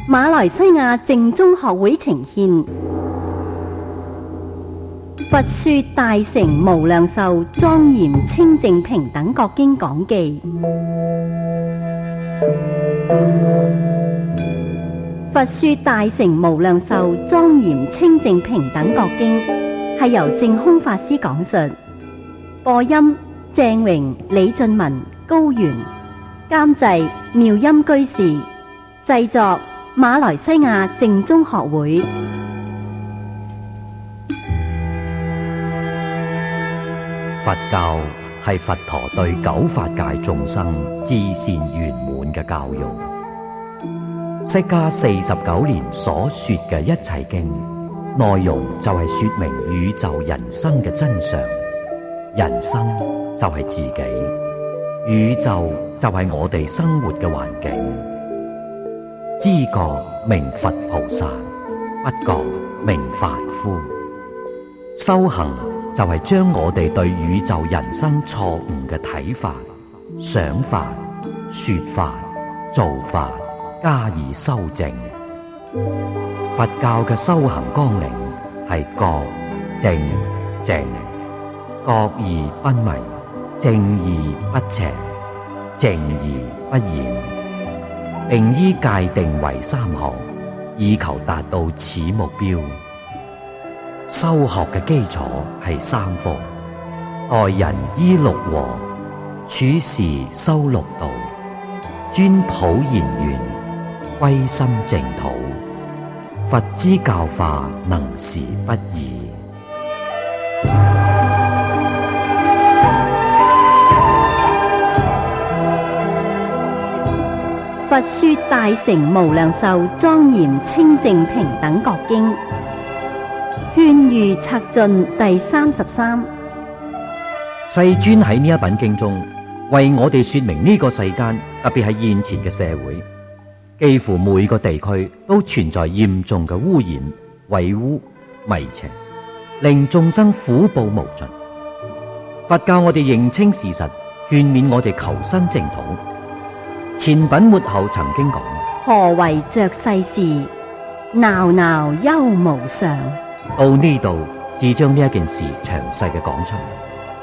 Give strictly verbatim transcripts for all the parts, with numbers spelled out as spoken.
馬來西亞正宗學會呈獻佛說大乘無量壽莊嚴清淨平等覺經講記。佛說大乘無量壽莊嚴清淨平等覺經係由淨空法師講述，播音鄭榮、李俊文、高原，監製妙音居士，製作馬來西亞正宗學會。 佛教係佛陀對九法界眾生至善圓滿嘅教育。釋迦四十九年所說嘅一切經，內容就係說明宇宙人生嘅真相。人生就係自己，宇宙就係我哋生活嘅環境。知覺名佛菩薩，不覺名凡夫。修行就係將我哋對宇宙人生錯誤嘅睇法、想法、說法、做法加以修正。佛教嘅修行綱領係覺、正、淨，覺而不迷，正而不邪，淨而不染，並依界定為三項，以求達到此目標。修學嘅基礎係三科：待人依六和，處事修六度，專普賢願，歸心淨土。佛之教化能時不易。 佛說大乘無量壽莊嚴清淨平等覺經，勸喻策進第三十三。 世尊喺呢一品經中，為我哋說明呢個世間，特別係現前嘅社會，幾乎每個地區都存在嚴重嘅污染、穢污、迷邪，令眾生苦報無盡。佛教我哋認清事實，勸勉我哋求生淨土。前品末後曾經講： 何為着世事，鬧鬧憂無常。 到呢度，只將呢一件事詳細嘅講出嚟。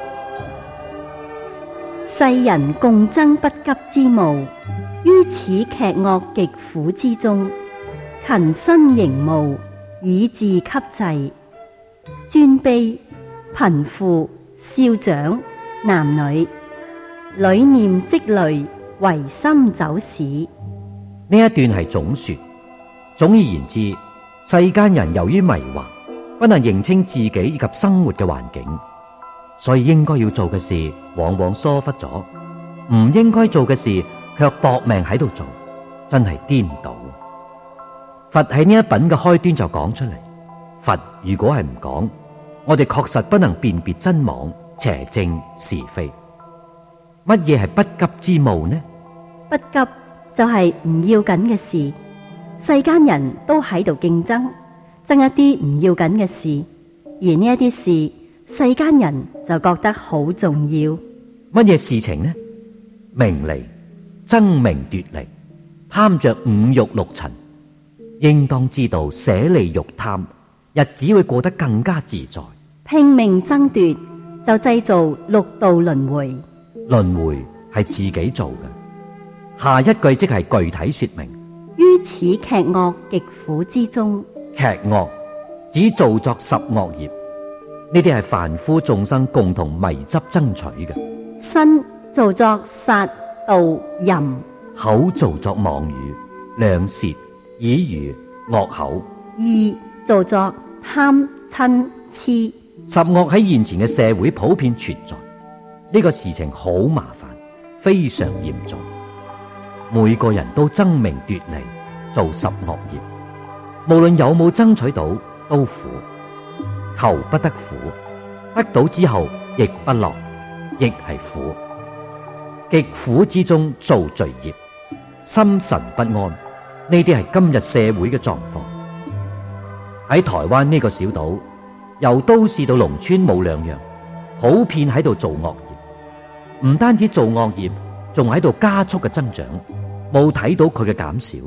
世人共爭不急之務，於此劇惡極苦之中，勤辛營務，以自給濟。尊卑、貧富、少長、男女，屢念積累，唯心走史。 呢一段係總說。總而言之，世間人由於迷惑，不能認清自己以及生活嘅環境，所以應該要做嘅事往往疏忽咗，唔應該做嘅事卻搏命喺度做，真係顛倒。佛喺呢一品嘅開端就講出嚟，佛如果係唔講，我哋確實不能辨別真妄、邪正是非。乜嘢係不急之務呢？ 不急就係唔要緊嘅事，世間人都喺度競爭，爭一啲唔要緊嘅事，而呢一啲事，世間人就覺得好重要。 乜嘢事情呢？名利、爭名奪利，貪着五欲六塵，應當知道捨利欲貪，日子會過得更加自在。 拼命爭奪就製造六道輪迴， 輪迴係自己做嘅。下一句即係具體說明， 於此劇惡極苦之中。 劇惡指造作十惡業，呢啲係凡夫眾生共同迷執爭取嘅。 身造作殺盜淫， 口造作妄語、兩舌、綺語、惡口。 意造作貪嗔癡。 十惡喺現前嘅社會普遍存在，呢個事情好麻煩，非常嚴重。每個人都爭名奪利，做十惡業，無論有冇爭取到都苦，求不得苦，得到之後亦不樂，亦係苦。極苦之中造罪業，心神不安，呢啲係今日社會嘅狀況。喺台灣呢個小島，由都市到農村冇兩樣，普遍喺度做惡業，唔單止做惡業，仲喺度加速嘅增長，冇睇到佢嘅減少，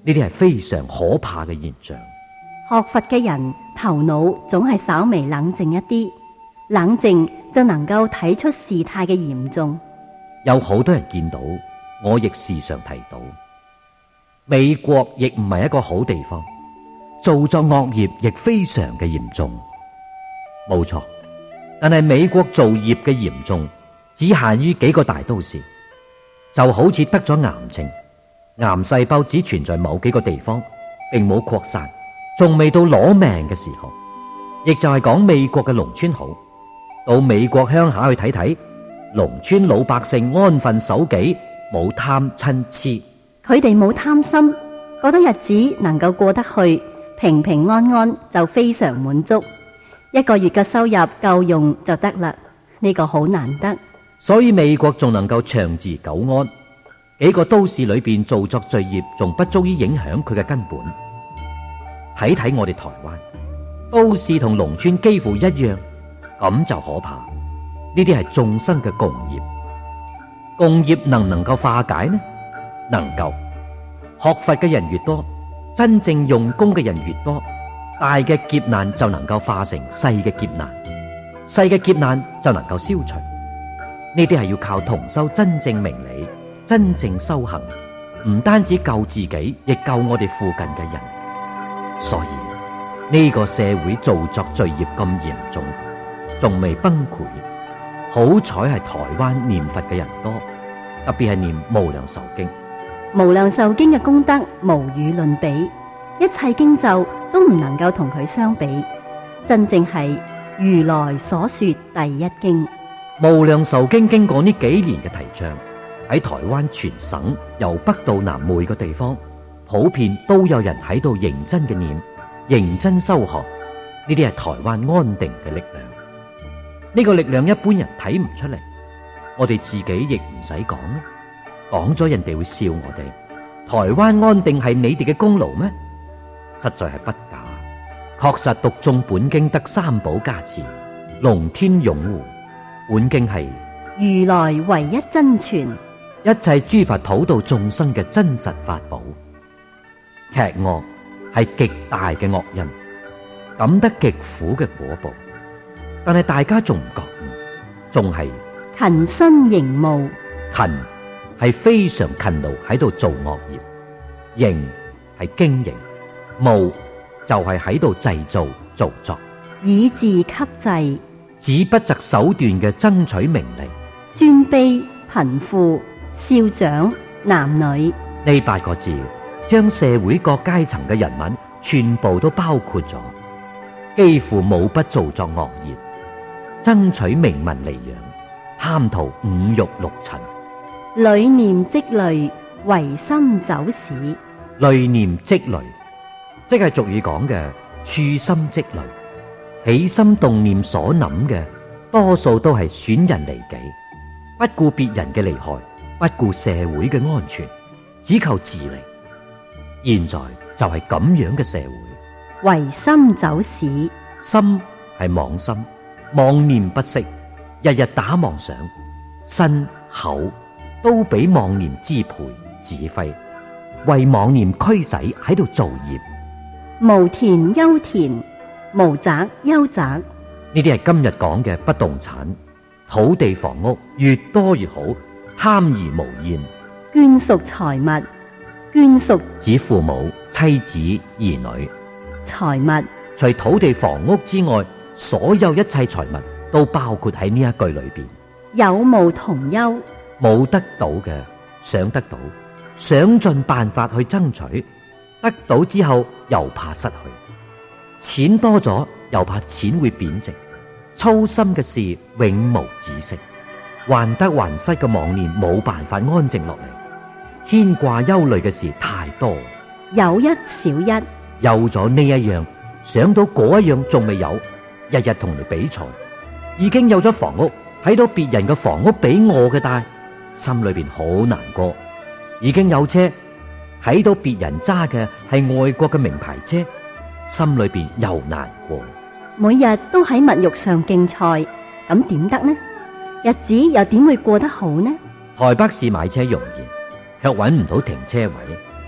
呢啲係非常可怕嘅現象。 學佛嘅人頭腦總係稍微冷靜一啲，冷靜就能夠睇出事態嘅嚴重。 有好多人見到，我亦時常提到，美國亦唔係一個好地方，造作惡業亦非常嘅嚴重。冇錯，但係美國造業嘅嚴重只限於幾個大都市，就好似得咗癌症，癌細胞只存在某幾個地方，並冇擴散，仲未到攞命嘅時候。亦就係講美國嘅農村好，到美國鄉下去睇睇，農村老百姓安分守己，冇貪嗔癡， 佢哋冇貪心，覺得日子能夠過得去，平平安安就非常滿足，一個月嘅收入夠用就得啦，呢個好難得。 所以美國仲能夠長治久安，幾個都市裏邊造作罪業仲不足以影響佢嘅根本。睇睇我哋台灣，都市同農村幾乎一樣，咁就可怕。呢啲係眾生嘅共業，共業能唔能夠化解呢？能夠。學佛嘅人越多，真正用功嘅人越多，大嘅劫難就能夠化成細嘅劫難，細嘅劫難就能夠消除。呢啲係要靠同修真正明理，真正修行，唔單止救自己，亦救我哋附近嘅人。所以呢個社會造作罪業咁嚴重，仲未崩潰。好彩係台灣念佛嘅人多，特別係念無量壽經。 無量壽經嘅功德無與倫比，一切經咒都唔能夠同佢相比，真正係如來所說第一經。 無量壽經經過呢幾年嘅提倡，喺台灣全省由北到南每個地方，普遍都有人喺度認真嘅念，認真修學。呢啲係台灣安定嘅力量。呢個力量一般人睇唔出嚟，我哋自己亦唔使講啦。講咗人哋會笑我哋。台灣安定係你哋嘅功勞咩？實在係不假。確實讀誦本經得三寶加持，龍天擁護。本經係如來唯一真傳， 一切諸佛普度眾生嘅真實法寶。劇惡係極大嘅惡因，感得極苦嘅果報。但係大家仲唔覺悟，仲係勤身營務。 勤係非常勤勞喺度做惡業，營係經營，務就係喺度製造造作， 以自給制， 只不擇手段嘅爭取名利。 尊卑貧富少長男女， 呢八個字將社會各階層嘅人民全部都包括咗，幾乎冇不造作惡業，爭取名聞利養，貪圖五欲六塵， 累念積累，唯心走使。 累念積累，即係俗語講嘅處心積慮，起心動念所諗嘅，多數都係損人利己，不顧別人嘅利害，不顧社會嘅安全，只求自利。現在就係咁樣嘅社會， 唯心走使， 心係妄心，妄念不息，日日打妄想，身口都俾妄念支配指揮，為妄念驅使喺度造業。 無田休田，無宅休宅。 呢啲係今日講嘅不動產，土地房屋越多越好，貪而無厭。 眷屬財物，眷屬指父母、妻子、兒女。 財物除土地房屋之外，所有一切財物都包括喺呢一句裏邊。 有無同憂， 冇得到嘅想得到，想盡辦法去爭取，得到之後又怕失去，錢多咗又怕錢會貶值，操心嘅事永無止息，患得患失嘅妄念冇辦法安靜落嚟，牽掛憂慮嘅事太多， 有一少一， 有咗呢一樣，想到嗰一樣仲未有，日日同你比賽，已經有咗房屋，睇到別人嘅房屋比我嘅大，心裏邊好難過。已經有車，睇到別人揸嘅係外國嘅名牌車，心裏邊又難過。 每日都喺物欲上競賽，咁點得呢？日子又點會過得好呢？ 台北市買車容易，卻揾唔到停車位，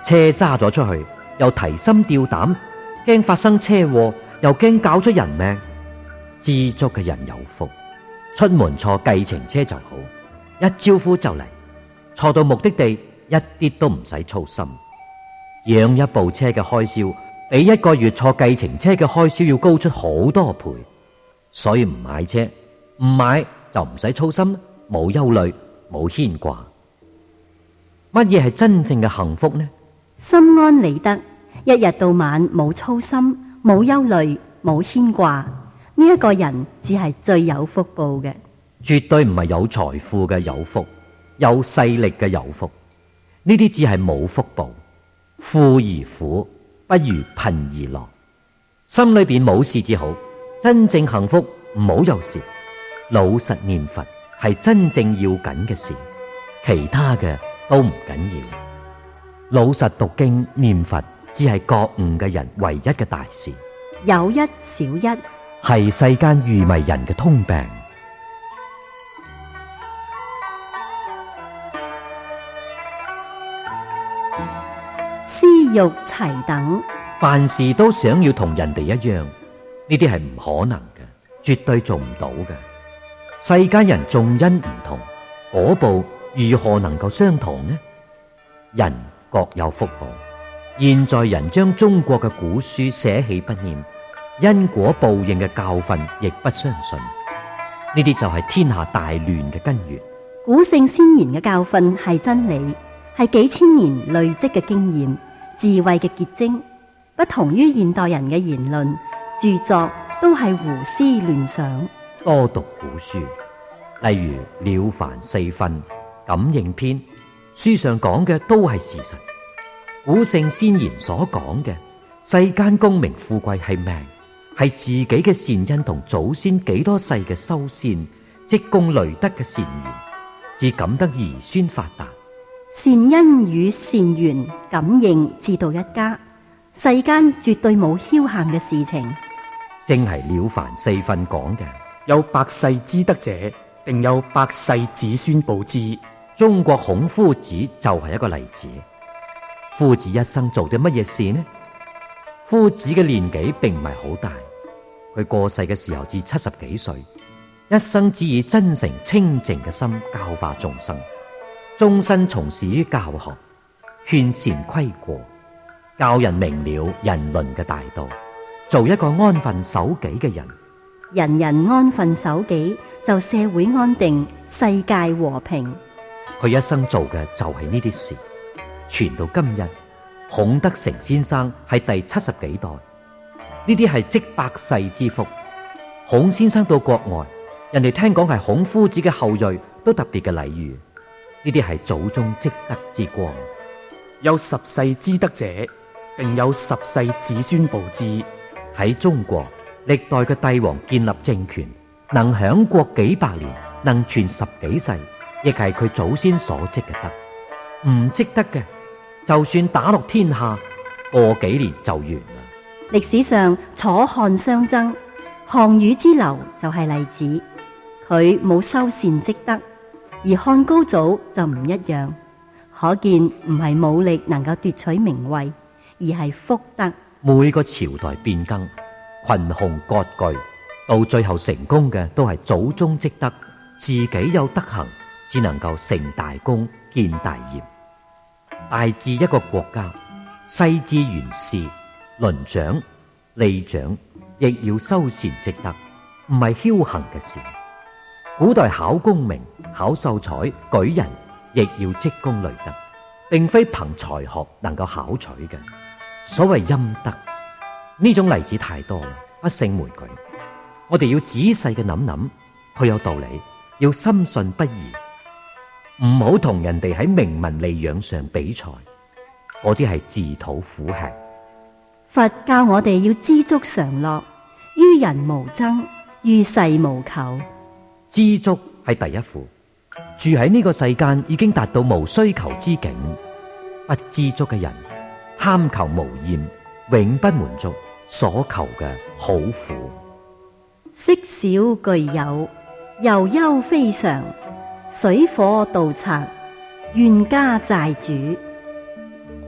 車揸咗出去，又提心吊膽，驚發生車禍，又驚搞出人命。知足嘅人有福，出門坐計程車就好，一招呼就嚟，坐到目的地一啲都唔使操心。養一部車嘅開銷比一個月坐計程車嘅開銷要高出好多倍，所以唔買車，唔買就唔使操心，冇憂慮，冇牽掛。乜嘢係真正嘅幸福呢？ 心安理得，一日到晚冇操心，冇憂慮，冇牽掛，呢一個人只係最有福報嘅。 絕對唔係有財富嘅有福，有勢力嘅有福，呢啲只係冇福報。富而苦，不如貧而樂。心裏邊冇事至好，真正幸福唔好有事。老實念佛係真正要緊嘅事，其他嘅都唔緊要。老實讀經念佛只係覺悟嘅人唯一嘅大事。 有一少一係世間愚迷人嘅通病。 私欲齊等， 凡事都想要同人哋一樣，呢啲係唔可能嘅，絕對做唔到嘅。世間人眾因唔同，果報如何能夠相同呢？人各有福報，現在人將中國嘅古書捨棄不念，因果報應嘅教訓亦不相信，呢啲就係天下大亂嘅根源。 古聖先賢嘅教訓係真理，係幾千年累積嘅經驗、智慧嘅結晶，不同於現代人嘅言論著作，都係胡思亂想。 多讀古書，例如《了凡四訓》《感應篇》，書上講嘅都係事實。古聖先賢所講嘅世間功名富貴係命，係自己嘅善因同祖先幾多世嘅修仙積功累德嘅善緣，至感得兒孫發達。 善因與善緣感應至到一家，世間絕對冇僥倖嘅事情。 正係《了凡四訓》講嘅， 有百世之德者，定有百世子孫報之。 中國孔夫子就係一個例子。夫子一生做啲乜嘢事呢？夫子嘅年紀並唔係好大，佢過世嘅時候至七十幾歲，一生只以真誠清淨嘅心教化眾生，終身從事於教學，勸善規過，教人明了人倫嘅大道，做一個安分守己嘅人。 人人安分守己，就社會安定，世界和平。 佢一生做嘅就係呢啲事，傳到今日，孔德成先生係第七十幾代，呢啲係積百世之福。孔先生到國外，人哋聽講係孔夫子嘅後裔，都特別嘅禮遇，呢啲係祖宗積德之光。 有十世之德者，定有十世子孫報之。 喺中國歷代嘅帝王建立政權，能享國幾百年，能傳十幾世，亦係佢祖先所積嘅德。唔積德嘅，就算打落天下，過幾年就完啦。 歷史上楚漢相爭，項羽之流就係例子，佢冇修善積德，而漢高祖就唔一樣。可見唔係武力能夠奪取名位，而係福德。 每個朝代變更，群雄割據，到最後成功嘅都係祖宗積德，自己有德行，只能夠成大功、建大業。大治一個國家，世至元士、鄰長、吏長，亦要修善積德，唔係僥倖嘅事。古代考功名、考秀才、舉人，亦要積功累德，並非憑才學能夠考取嘅。所謂陰德，呢種例子太多啦，不勝枚舉。我哋要仔細嘅諗諗，佢有道理，要深信不疑，唔好同人哋喺名聞利養上比賽，嗰啲係自討苦吃。 佛教我哋要知足常樂，於人無爭，於世無求。 知足係第一苦，住喺呢個世間已經達到無需求之境。不知足嘅人，貪求無厭，永不滿足，所求嘅好苦。 色少具有，又憂非常，水火盜賊，怨家債主。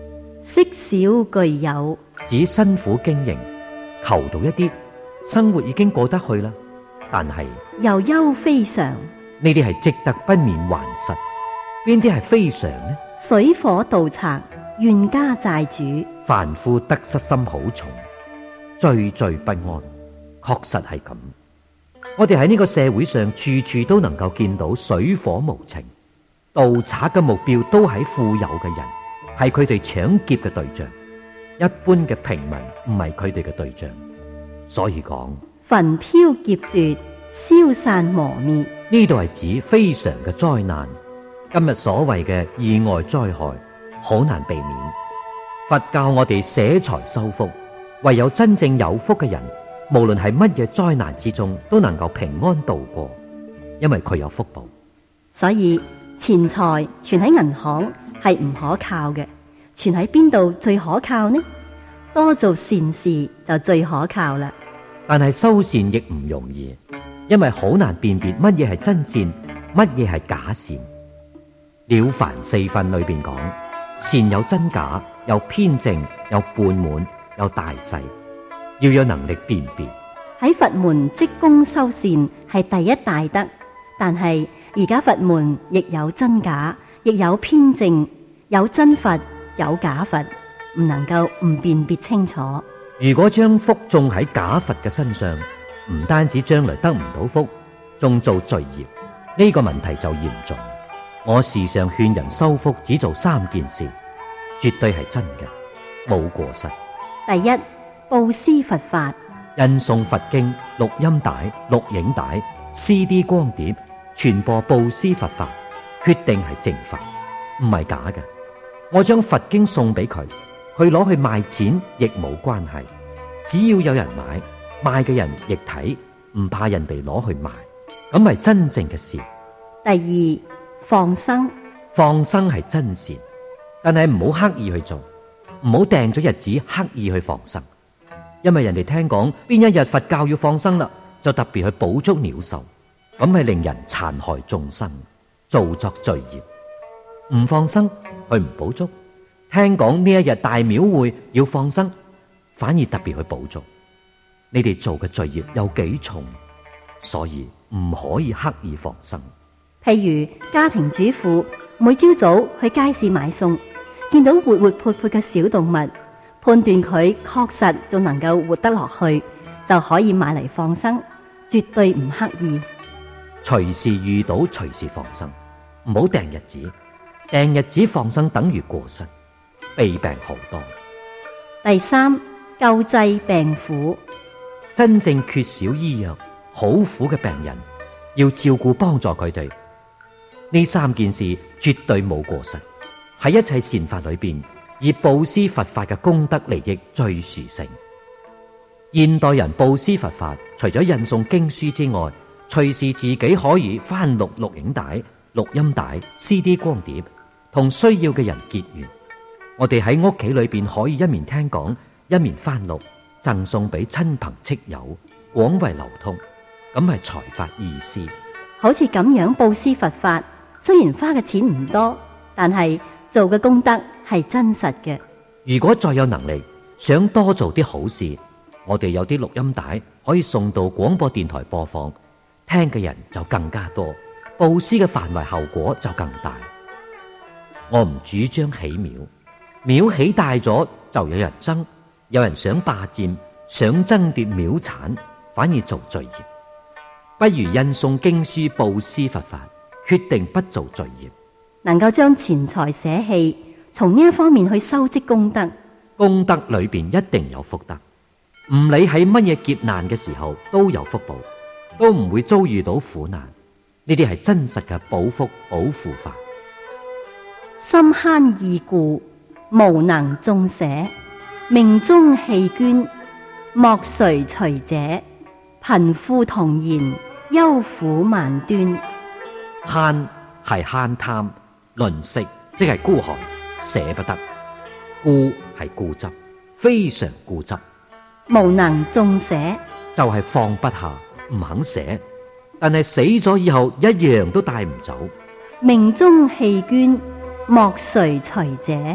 惜少具有， 指辛苦經營，求到一啲生活已經過得去啦，但係又憂非常， 呢啲係積德不免還實，邊啲係非常呢？ 水火盜賊，怨家債主， 凡夫得失心好重，惴惴不安，確實係咁。我哋喺呢個社會上處處都能夠見到水火無情，盜賊嘅目標都喺富有嘅人，係佢哋搶劫嘅對象，一般嘅平民唔係佢哋嘅對象。所以講焚飄劫奪，消散磨滅， 呢度係指非常嘅災難。今日所謂嘅意外災害好難避免，佛教我哋捨財修福，唯有真正有福嘅人，無論係乜嘢災難之中，都能夠平安度過，因為佢有福報。 所以錢財存喺銀行係唔可靠嘅，存喺邊度最可靠呢？多做善事就最可靠啦。 但係修善亦唔容易，因為好難辨別乜嘢係真善，乜嘢係假善。了凡四訓裏邊講，善有真假，有偏正，有半滿，有大細，要有能力辨別。 喺佛門積功修善係第一大德，但係而家佛門亦有真假，亦有偏正，有真佛，有假佛，唔能夠唔辨別清楚。 如果將福種喺假佛嘅身上，唔單止將來得唔到福，仲做罪業，呢個問題就嚴重。我時常勸人修福只做三件事，絕對係真嘅，冇過失。 第一，布施佛法， 印送佛經、錄音帶、錄影帶、C D 光碟，傳播布施佛法，決定係正法，唔係假嘅。我將佛經送俾佢，佢攞去賣錢亦冇關係，只要有人買，賣嘅人亦睇，唔怕人哋攞去賣，咁係真正嘅事。 第二，放生， 放生係真善，但係唔好刻意去做，唔好訂咗日子刻意去放生，因為人哋聽講邊一日佛教要放生啦，就特別去捕捉鳥獸，咁係令人殘害眾生，造作罪業。唔放生，佢唔捕捉，聽講呢一日大廟會要放生，反而特別去捕捉，你哋做嘅罪業有幾重，所以唔可以刻意放生。 譬如家庭主婦每朝早去街市買餸，見到活活潑潑嘅小動物，判斷佢確實仲能夠活得落去，就可以買嚟放生，絕對唔刻意。 隨時遇到隨時放生，唔好訂日子，訂日子放生等於過失，弊病好多。 第三，救濟病苦， 真正缺少醫藥、好苦嘅病人，要照顧幫助佢哋。呢三件事絕對冇過失，喺一切善法裏邊，以布施佛法嘅功德利益最殊勝。現代人布施佛法，除咗印送經書之外，隨時自己可以翻錄錄影帶、錄音帶、C D 光碟，同需要嘅人結緣。我哋喺屋企裏邊可以一面聽講，一面翻錄，贈送俾親朋戚友，廣為流通，咁係財法意思。 好似咁樣布施佛法，雖然花嘅錢唔多，但係做嘅功德係真實嘅。 如果再有能力，想多做啲好事，我哋有啲錄音帶可以送到廣播電台播放，聽嘅人就更加多，布施嘅範圍後果就更大。我唔主張起廟，廟起大咗就有人爭，有人想霸佔，想爭奪廟產，反而做罪業。不如印送經書布施佛法，決定不做罪業。 能夠將錢財捨棄，從呢一方面去修積功德， 功德裏邊一定有福德，唔理喺乜嘢劫難嘅時候都有福報，都唔會遭遇到苦難。呢啲係真實嘅保福保護法。 心慳意故，無能眾捨，命中棄捐，莫誰隨者。貧富同言，憂苦萬端。 慳係慳貪，吝嗇即係孤寒，捨不得。固係固執，非常固執。 無能眾捨就係放不下，唔肯捨，但係死咗以後一樣都帶唔走。 命中棄捐，莫誰隨者。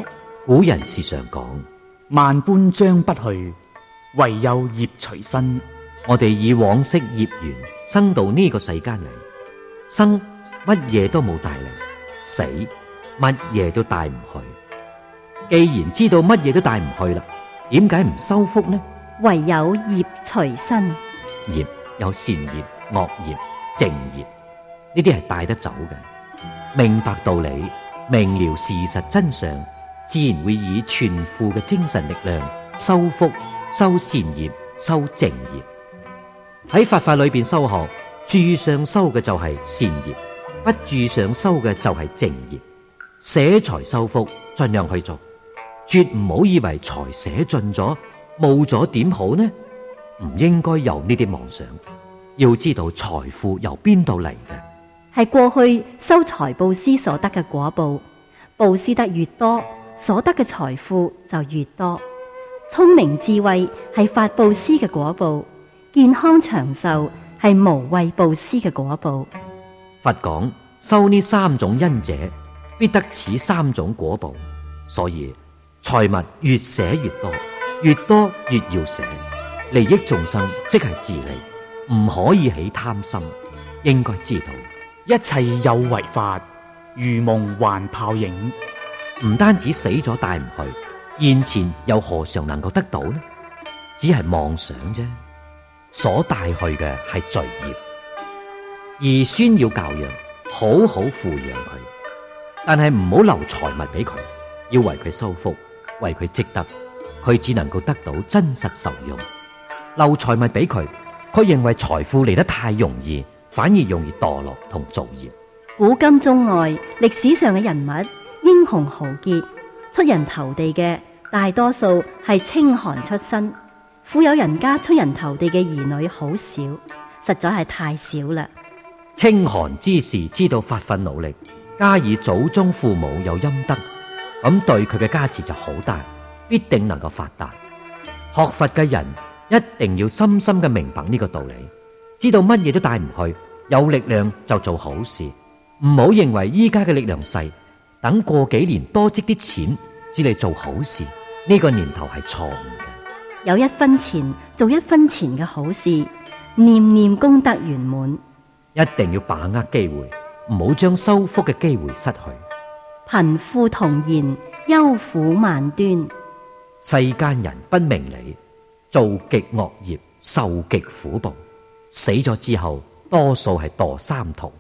古人時常講， 萬般將不去，唯有業隨身。 我哋以往昔業緣生到呢個世間嚟，生乜嘢都冇帶嚟，死乜嘢都帶唔去。既然知道乜嘢都帶唔去啦，點解唔修福呢？ 唯有業隨身。 業有善業、惡業、正業，呢啲係帶得走嘅。明白道理，明了事實真相，自然會以全副嘅精神力量修福、修善業、修正業。喺佛法裏邊修學，注上修嘅就係善業，不注上修嘅就係正業。捨財修福，盡量去做，絕唔好以為財捨盡咗，冇咗點好呢？唔應該有呢啲妄想。要知道財富由邊度嚟嘅， 係過去修財布施所得嘅果報。布施得越多，所得嘅財富就越多。聰明智慧係發布施嘅果報，健康長壽係無畏布施嘅果報。 佛講修呢三種因者，必得此三種果報。所以財物越捨越多，越多越要捨，利益眾生即係自利，唔可以起貪心。應該知道一切有為法，如夢幻泡影。 唔單止死咗帶唔去，現前又何嘗能夠得到呢？只係妄想啫。所帶去嘅係罪業，而孫要教養，好好撫養佢，但係唔好留財物俾佢，要為佢修福，為佢積德，佢只能夠得到真實受用。留財物俾佢，佢認為財富嚟得太容易，反而容易墮落同造業。 古今中外歷史上嘅人物，英雄豪傑，出人頭地嘅大多數係清寒出身。富有人家出人頭地嘅兒女好少，實在係太少啦。 清寒之士知道發奮努力，加以祖宗父母有陰德，咁對佢嘅加持就好大，必定能夠發達。學佛嘅人一定要深深嘅明白呢個道理，知道乜嘢都帶唔去，有力量就做好事，唔好認為依家嘅力量細，等過幾年多積啲錢至嚟做好事，呢個念頭係錯誤嘅。 有一分錢做一分錢嘅好事，念念功德圓滿。 一定要把握機會，唔好將修福嘅機會失去。 貧富同然，憂苦萬端。 世間人不明理，做極惡業，受極苦報，死咗之後多數係墮三途。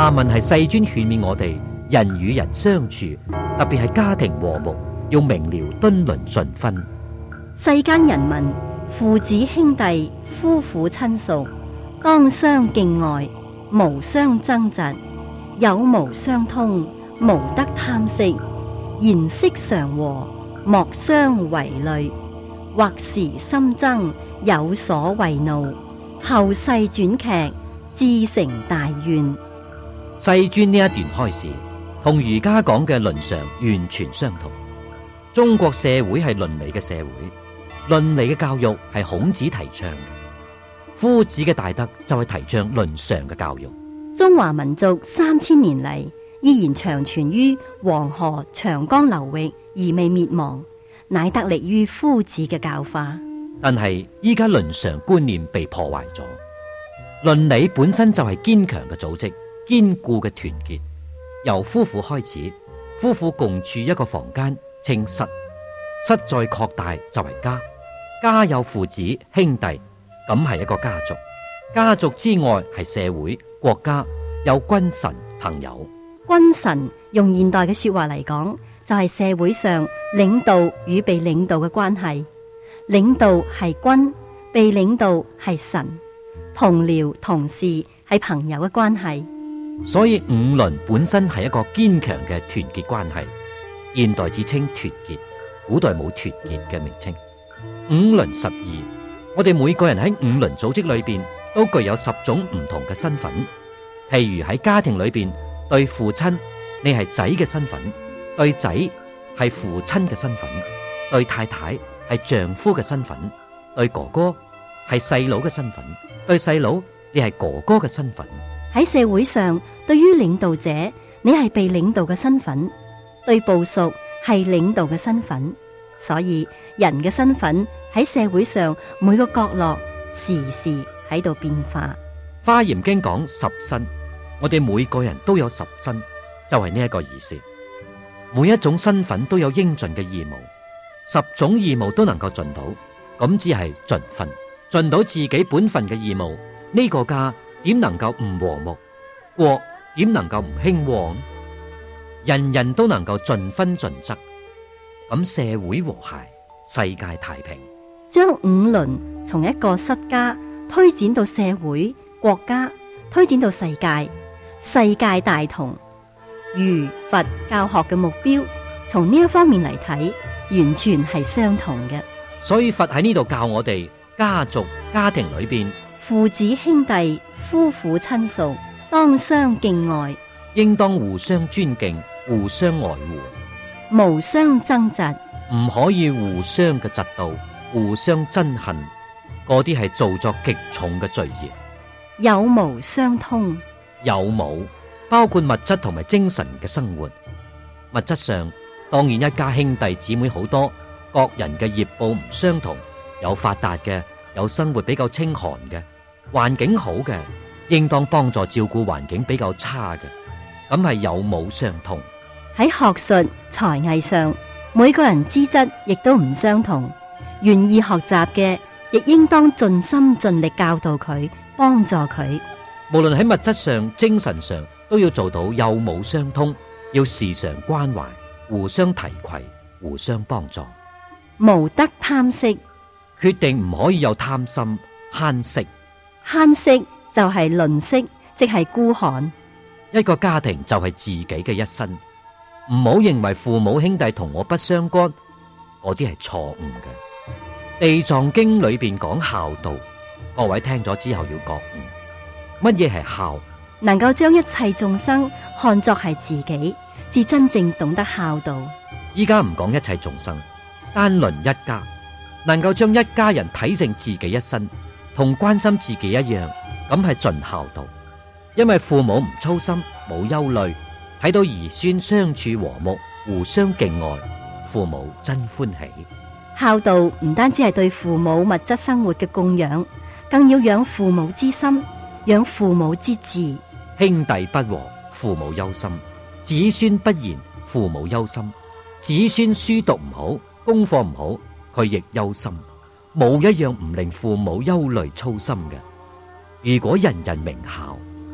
下文係世尊勸勉我哋人與人相處，特別係家庭和睦，要明了敦倫順分。 世間人民，父子兄弟、夫婦親屬，當相敬愛，無相爭執，有無相通，無得貪惜，言色常和，莫相違累。或時心爭，有所為怒，後世轉劇，自成大怨。 世尊呢一段開示，同儒家講嘅倫常完全相同。中國社會係倫理嘅社會，倫理嘅教育係孔子提倡嘅。夫子嘅大德就係提倡倫常嘅教育。 中華民族三千年嚟依然長存於黃河、長江流域而未滅亡，乃得力於夫子嘅教化。 但係依家倫常觀念被破壞咗，倫理本身就係堅強嘅組織，堅固嘅團結。由夫婦開始，夫婦共處一個房間稱室，室再擴大就為家，家有父子兄弟，咁係一個家族。家族之外係社會國家，有君臣朋友。 君臣用現代嘅說話嚟講，就係社會上領導與被領導嘅關係。領導係君，被領導係臣，同僚同事係朋友嘅關係。 所以五倫本身係一個堅強嘅團結關係，現代只稱團結，古代冇團結嘅名稱。五倫十二，我哋每個人喺五倫組織裏邊都具有十種唔同嘅身份。譬如喺家庭裏邊，對父親你係仔嘅身份，對仔係父親嘅身份，對太太係丈夫嘅身份，對哥哥係細佬嘅身份，對細佬你係哥哥嘅身份。 喺社會上，對於領導者，你係被領導嘅身份；對部屬係領導嘅身份。所以人嘅身份喺社會上每個角落時時喺度變化。 花嚴經講十身，我哋每個人都有十身，就係呢一個意思。每一種身份都有應盡嘅義務，十種義務都能夠盡到，咁只係盡分，盡到自己本分嘅義務。呢個家點能夠唔和睦？國點能夠唔興旺？人人都能夠盡分盡責，咁社會和諧，世界太平。 將五倫從一個室家推展到社會、國家，推展到世界，世界大同。儒佛教學嘅目標，從呢一方面嚟睇，完全係相同嘅。 所以佛喺呢度教我哋，家族家庭裏邊， 父子兄弟、夫婦親屬當相敬愛， 應當互相尊敬、互相愛護， 無相爭執， 唔可以互相嘅嫉妒、互相憎恨，嗰啲係做作極重嘅罪業。 有無相通， 有無包括物質同埋精神嘅生活。物質上當然一家兄弟姊妹好多，各人嘅業報唔相同，有發達嘅，有生活比較清寒嘅，環境好嘅，應當幫助照顧環境比較差嘅，咁係有無相通。 喺學術才藝上，每個人資質亦都唔相同，願意學習嘅亦應當盡心盡力教導佢，幫助佢。 無論喺物質上、精神上，都要做到有無相通，要時常關懷，互相提攜，互相幫助。 無得貪惜， 決定唔可以有貪心慳惜。 慳惜就係吝嗇，即係孤寒。 一個家庭就係自己嘅一生，唔好認為父母兄弟同我不相干，嗰啲係錯誤嘅。地藏經裏邊講孝道，各位聽咗之後要覺悟，乜嘢係孝？ 能夠將一切眾生看作係自己，至真正懂得孝道。 依家唔講一切眾生，單論一家，能夠將一家人睇成自己一身，同關心自己一樣，咁係盡孝道。因為父母唔操心，冇憂慮，睇到兒孫相處和睦，互相敬愛，父母真歡喜。 孝道唔單止係對父母物質生活嘅供養，更要養父母之心，養父母之志。 兄弟不和，父母憂心；子孫不賢，父母憂心；子孫書讀唔好，功課唔好，佢亦憂心。冇一樣唔令父母憂慮操心嘅。如果人人明孝，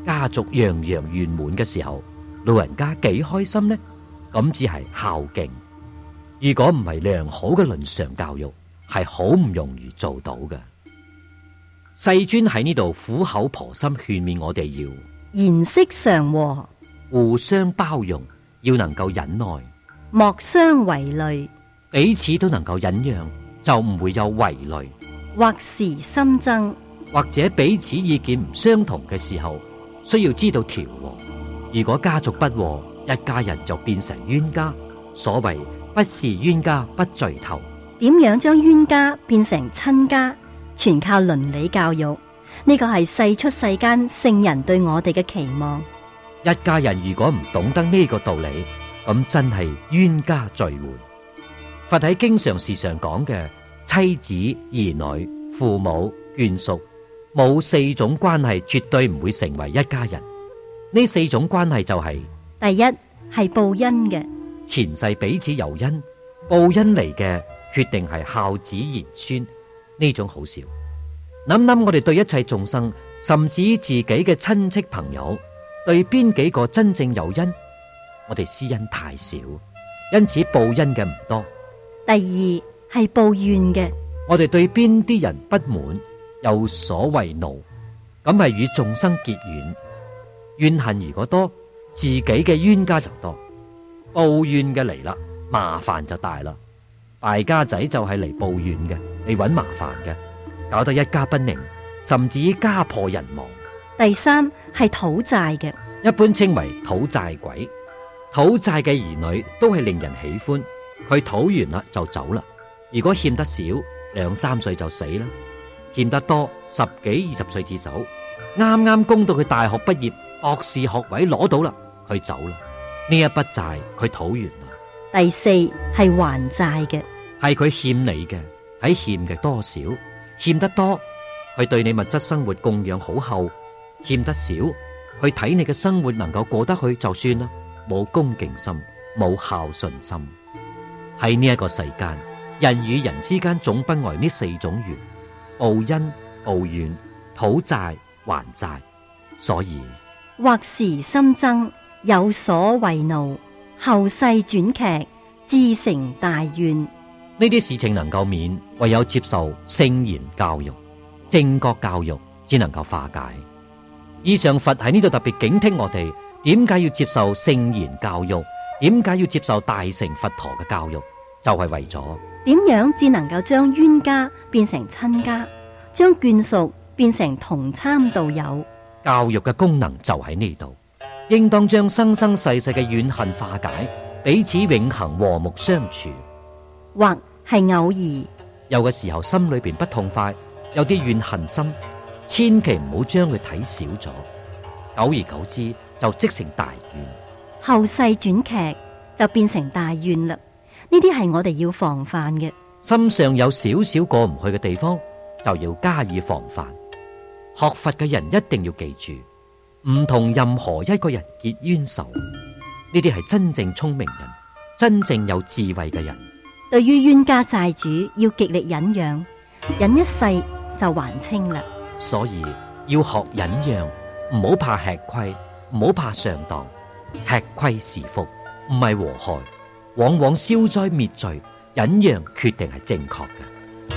家族樣樣圓滿嘅時候，老人家幾開心呢？咁只係孝敬。如果唔係良好嘅倫常教育，係好唔容易做到嘅。世尊喺呢度苦口婆心勸勉我哋要賢惜常和， 互相包容，要能夠忍耐， 莫相違累， 彼此都能夠忍讓，就唔會有違累。 或時心爭， 或者彼此意見唔相同嘅時候，需要知道調和。如果家族不和，一家人就變成冤家。所謂不是冤家不聚頭。 點樣將冤家變成親家？全靠倫理教育。呢個係世出世間聖人對我哋嘅期望。 一家人如果唔懂得呢個道理，咁真係冤家聚會。佛喺經常時常講嘅妻子、兒女、父母、眷屬，冇四種關係絕對唔會成為一家人。呢四種關係就係、是： 第一係報恩嘅， 前世彼此有恩，報恩嚟嘅，決定係孝子賢孫，呢種好少。諗諗我哋對一切眾生，甚至於自己嘅親戚朋友，對邊幾個真正有恩？我哋施恩太少，因此報恩嘅唔多。 第二係報怨嘅， 我哋對邊啲人不滿，有所為怒，咁係與眾生結怨。怨恨如果多，自己嘅冤家就多。報怨嘅嚟啦，麻煩就大啦。敗家仔就係嚟報怨嘅，嚟搵麻煩嘅，搞得一家不寧，甚至於家破人亡。 第三係討債嘅， 一般稱為討債鬼。討債嘅兒女都係令人喜歡，佢討完啦就走啦。如果欠得少，兩三歲就死啦；欠得多，十幾二十歲至走。啱啱供到佢大學畢業，博士學位攞到啦，佢走啦。呢一筆債佢討完啦。 第四係還債嘅， 係佢欠你嘅，喺欠嘅多少，欠得多，佢對你物質生活供養好厚；欠得少，佢睇你嘅生活能夠過得去就算啦，冇恭敬心，冇孝順心。喺呢一個世間，人與人之間總不外呢四種緣：報恩、報怨、討債、還債。所以或時心爭，有所為怒，後世轉劇，自成大怨。 呢啲事情能夠免，唯有接受聖賢教育、正確教育，只能夠化解。以上佛喺呢度特別警惕我哋，點解要接受聖賢教育？點解要接受大乘佛陀嘅教育？就係為咗點樣只能夠將冤家變成親家，將眷屬變成同參道友。 教育嘅功能就喺呢度，應當將生生世世嘅怨恨化解，彼此永恆和睦相處。 或係偶爾有嘅時候心裏邊不痛快，有啲怨恨心，千祈唔好將佢睇少咗，久而久之就積成大怨。 後世轉劇就變成大怨啦。呢啲係我哋要防範嘅。 心上有少少過唔去嘅地方，就要加以防範。學佛嘅人一定要記住，唔同任何一個人結冤仇。呢啲係真正聰明人，真正有智慧嘅人。 對於冤家債主，要極力忍讓，忍一世就還清啦。 所以要學忍讓，唔好怕吃虧，唔好怕上當。吃虧是福，唔係禍害，往往消災滅罪。忍讓決定係正確嘅。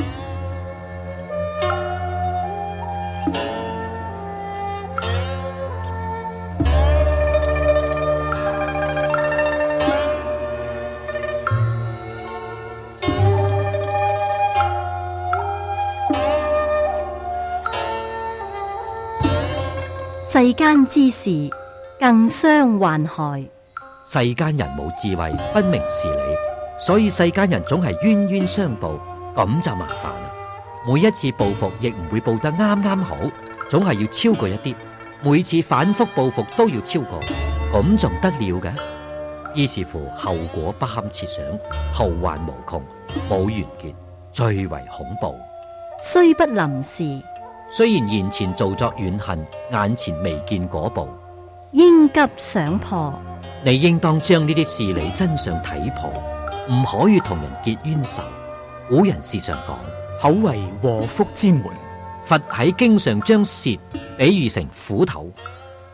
世間之事更相患害， 世間人冇智慧，不明事理，所以世間人總係冤冤相報，咁就麻煩啦。每一次報復亦唔會報得啱啱好，總係要超過一啲。每次反覆報復都要超過，咁仲得了嘅？於是乎後果不堪設想，後患無窮，冇完結，最為恐怖。 雖不臨時， 雖然言前造作怨恨，眼前未見果報， 應急想破。 你應當將呢啲事理真相睇破，唔可以同人結冤仇。古人時常講， 口為禍福之門。 佛喺經上將舌比喻成斧頭，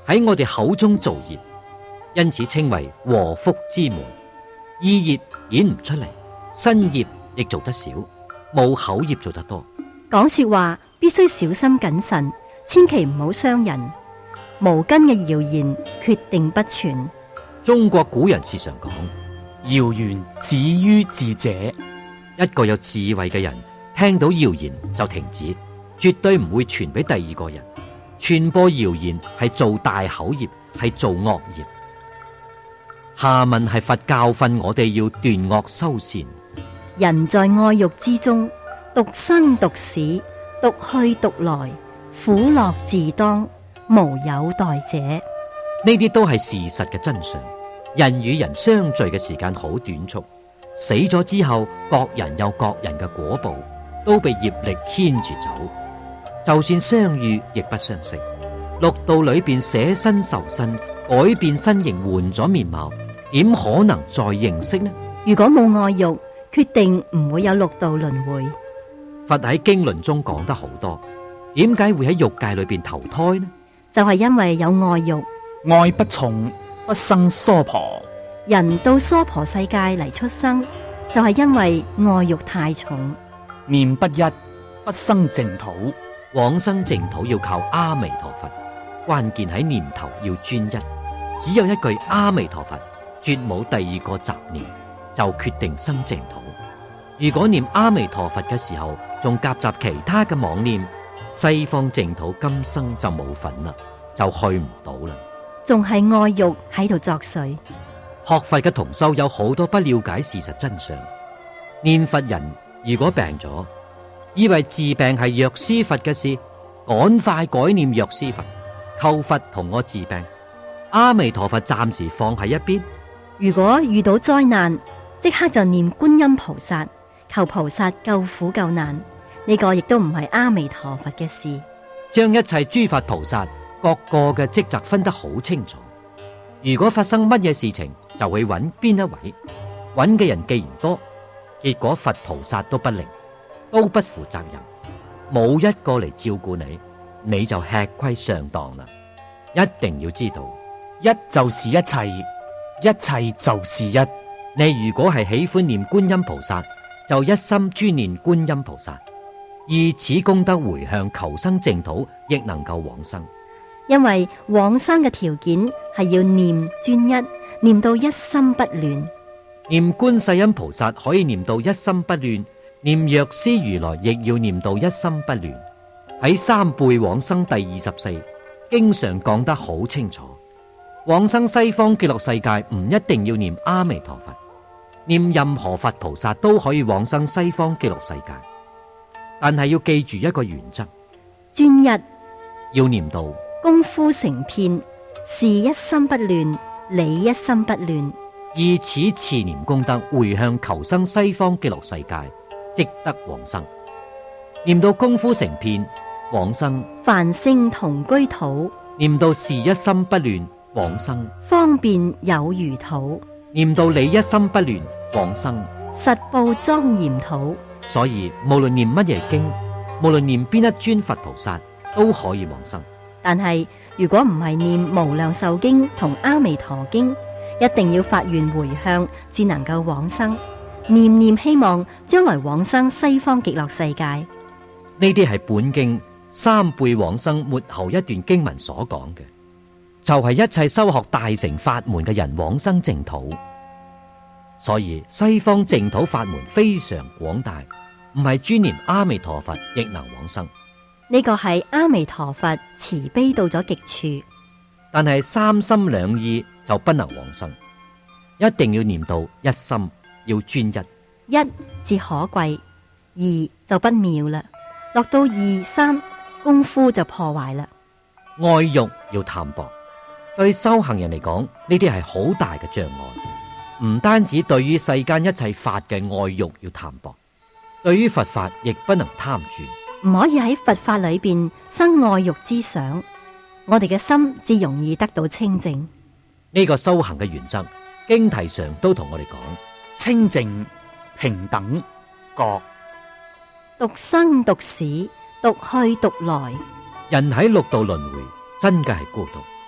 喺我哋口中造業，因此稱為禍福之門。意業演唔出嚟，身業亦做得少，冇口業做得多。 講說話必須小心謹慎，千祈唔好傷人。無根嘅謠言決定不傳。 中國古人時常講， 謠言止於智者。 一個有智慧嘅人聽到謠言就停止，絕對唔會傳俾第二個人。傳播謠言係做大口業，係做惡業。下文係佛教訓我哋要斷惡修善。 人在愛欲之中，獨生獨死，獨去獨來，苦樂自當，無有代者。 呢啲都係事實嘅真相。人與人相聚嘅時間好短促，死咗之後，各人有各人嘅果報，都被業力牽住走。就算相遇，亦不相識。六道裏邊捨身受身，改變身形，換咗面貌，點可能再認識呢？ 如果冇愛欲，決定唔會有六道輪迴。 佛喺經論中講得好多，點解會喺欲界裏邊投胎呢？ 就係因為有愛欲。 愛不重，不生娑婆。 人到娑婆世界嚟出生，就係因為愛欲太重。 念不一，不生淨土。 往生淨土要靠阿彌陀佛，關鍵喺念頭要專一，只有一句阿彌陀佛，絕冇第二個雜念，就決定生淨土。如果念阿彌陀佛嘅時候，仲夾雜其他嘅妄念，西方淨土今生就冇份啦，就去唔到啦。 仲係愛欲喺度作祟。 學佛嘅同修有好多不了解事實真相。念佛人如果病咗，以為治病係藥師佛嘅事，趕快改念藥師佛，求佛同我治病。阿彌陀佛暫時放喺一邊。 如果遇到災難，即刻就念觀音菩薩，求菩薩救苦救難。呢個亦都唔係阿彌陀佛嘅事。 將一切諸佛菩薩各個嘅職責分得好清楚。如果發生乜嘢事情，就會揾邊一位，揾嘅人既然多，結果佛菩薩都不靈，都不負責任，冇一個嚟照顧你，你就吃虧上當啦。一定要知道， 一就是一切，一切就是一。 你如果係喜歡念觀音菩薩，就一心專念觀音菩薩，以此功德回向求生淨土，亦能夠往生。 因為往生嘅條件係要念專一，念到一心不亂。 念觀世音菩薩可以念到一心不亂，念藥師如來亦要念到一心不亂。喺三輩往生第二十四經常講得好清楚，往生西方極樂世界唔一定要念阿彌陀佛，念任何佛菩薩都可以往生西方極樂世界，但係要記住一個原則： 專一， 要念到功夫成片，事一心不亂，理一心不亂， 以此持念功德回向求生西方極樂世界，即得往生。念到功夫成片，往生梵聖同居土； 念到事一心不亂，往生方便有餘土； 念到理一心不亂，往生實報莊嚴土。 所以無論念乜嘢經，無論念邊一尊佛菩薩，都可以往生。 但係如果唔係念無量壽經同阿彌陀經，一定要發願回向，至能夠往生。念念希望將來往生西方極樂世界。 呢啲係本經三輩往生末後一段經文所講嘅，就係、是、一切修學大乘法門嘅人往生淨土。所以西方淨土法門非常廣大，唔係專念阿彌陀佛亦能往生。 呢個係阿彌陀佛慈悲到咗極處， 但係三心兩意就不能往生，一定要念到一心，要專一。 一至可貴，二就不妙啦。落到二三，功夫就破壞啦。 愛欲要淡薄，對修行人嚟講，呢啲係好大嘅障礙。唔單止對於世間一切法嘅愛欲要淡薄，對於佛法亦不能貪住。 唔可以喺佛法裏邊生愛欲之想，我哋嘅心至容易得到清淨。 呢個修行嘅原則，經題上都同我哋講： 清淨、平等、覺。 獨生獨死，獨去獨來。 人喺六道輪迴，真嘅係孤獨。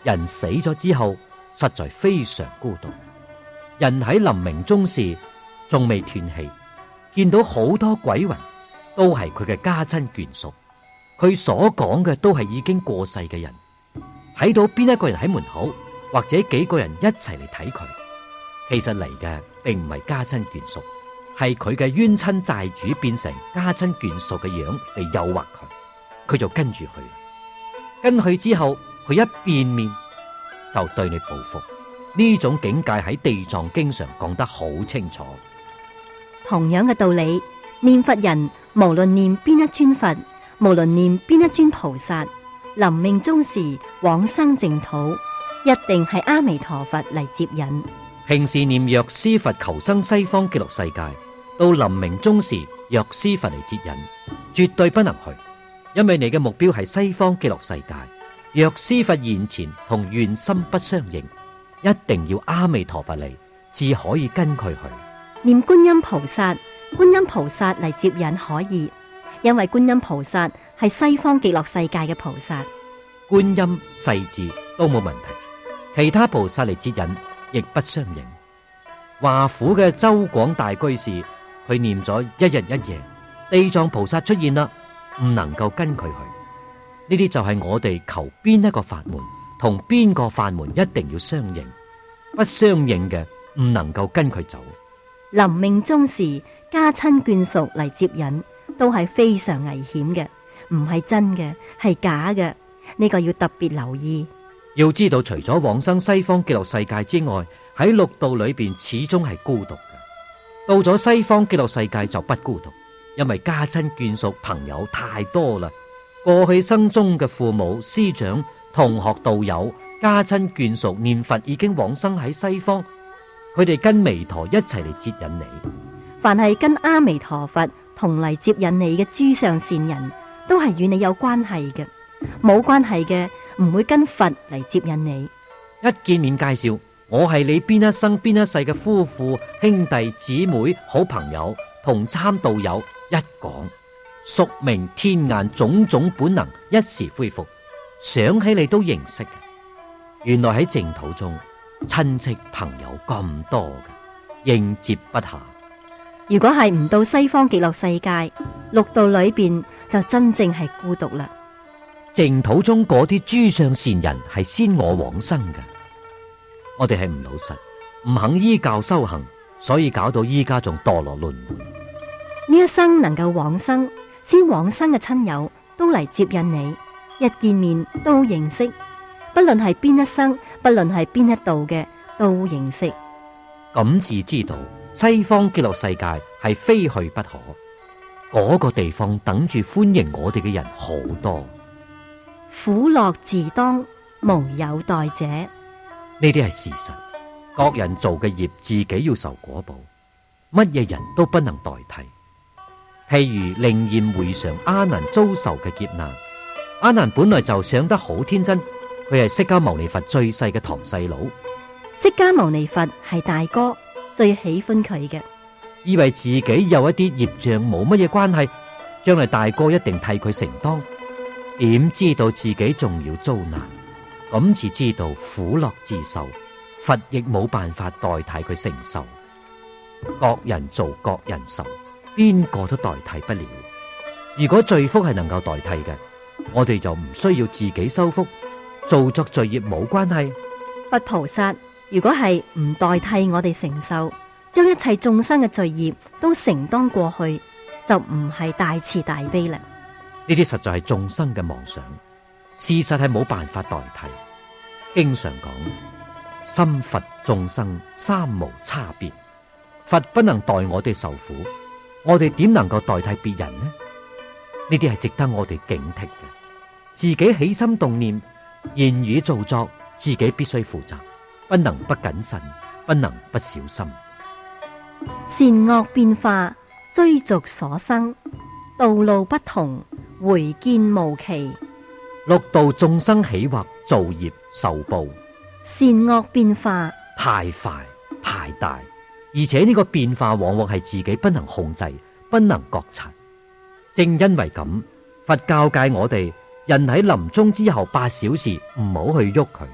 人死咗之後，實在非常孤獨。人喺臨命終時仲未斷氣，見到好多鬼魂，都係佢嘅家親眷屬。佢所講嘅都係已經過世嘅人。睇到邊一個人喺門口，或者幾個人一齊嚟睇佢，其實嚟嘅並唔係家親眷屬，係佢嘅冤親債主變成家親眷屬嘅樣嚟誘惑佢，佢就跟住去。跟去之後，佢一變面就對你報復。呢種境界喺地藏經上講得好清楚。 同樣嘅道理，念佛人無論念邊一尊佛，無論念邊一尊菩薩，臨命終時往生淨土，一定係阿彌陀佛嚟接引。 平時念藥師佛求生西方極樂世界，到臨命終時藥師佛嚟接引，絕對不能去，因為你嘅目標係西方極樂世界。藥師佛現前同願心不相應，一定要阿彌陀佛嚟，至可以跟佢去。 念觀音菩薩，觀音菩薩嚟接引可以，因為觀音菩薩係西方極樂世界嘅菩薩。 觀音細緻都冇問題，其他菩薩嚟接引亦不相應。華府嘅周廣大居士，佢念咗一日一夜，地藏菩薩出現啦，唔能夠跟佢去。呢啲就係我哋求邊一個法門，同邊個法門一定要相應，不相應嘅唔能夠跟佢走。 臨命終時，家親眷屬嚟接引，都係非常危險嘅，唔係真嘅，係假嘅。呢個要特別留意。 要知道，除咗往生西方極樂世界之外，喺六道裏邊始終係孤獨嘅。到咗西方極樂世界就不孤獨，因為家親眷屬朋友太多啦。過去生中嘅父母、師長、同學、道友、家親眷屬念佛已經往生喺西方，佢哋跟彌陀一齊嚟接引你。 凡係跟阿彌陀佛同嚟接引你嘅諸上善人，都係與你有關係嘅。冇關係嘅唔會跟佛嚟接引你。 一見面介紹，我係你邊一生邊一世嘅夫婦、兄弟姊妹、好朋友、同參道友，一講宿命天眼種種本能一時恢復，想起你都認識嘅。原來喺淨土中親戚朋友咁多嘅，應接不暇。 如果係唔到西方極樂世界，六道裏邊就真正係孤獨啦。 淨土中嗰啲諸上善人係先我往生嘅，我哋係唔老實，唔肯依教修行，所以搞到依家仲墮落輪迴。 呢一生能夠往生，先往生嘅親友都嚟接引你，一見面都認識，不論係邊一生，不論係邊一度嘅，都認識。 咁至知道西方極樂世界係非去不可，嗰個地方等住歡迎我哋嘅人好多。 苦樂自當，無有代者。 呢啲係事實，各人做嘅業自己要受果報，乜嘢人都不能代替。譬如靈驗回常阿難遭受嘅劫難，阿難本來就想得好天真，佢係釋迦牟尼佛最細嘅堂細佬， 釋迦牟尼佛係大哥，最喜歡佢嘅， 以為自己有一啲業障冇乜嘢關係，將來大哥一定替佢承當。點知道自己仲要遭難，咁至知道苦樂自受，佛亦冇辦法代替佢承受。各人做各人受，邊個都代替不了。如果罪福係能夠代替嘅，我哋就唔需要自己修福，做作罪業冇關係。 佛菩薩如果係唔代替我哋承受，將一切眾生嘅罪業都承當過去，就唔係大慈大悲啦。 呢啲實在係眾生嘅妄想，事實係冇辦法代替。經常講心佛眾生三無差別，佛不能代我哋受苦，我哋點能夠代替別人呢？呢啲係值得我哋警惕嘅。自己起心動念、言語造作，自己必須負責，不能不謹慎，不能不小心。 善惡變化，追逐所生，道路不同，回見無期。 六道眾生起惑造業受報， 善惡變化太快太大，而且呢個變化往往係自己不能控制，不能覺察。正因為咁，佛教界我哋人喺臨終之後八小時唔好去喐佢，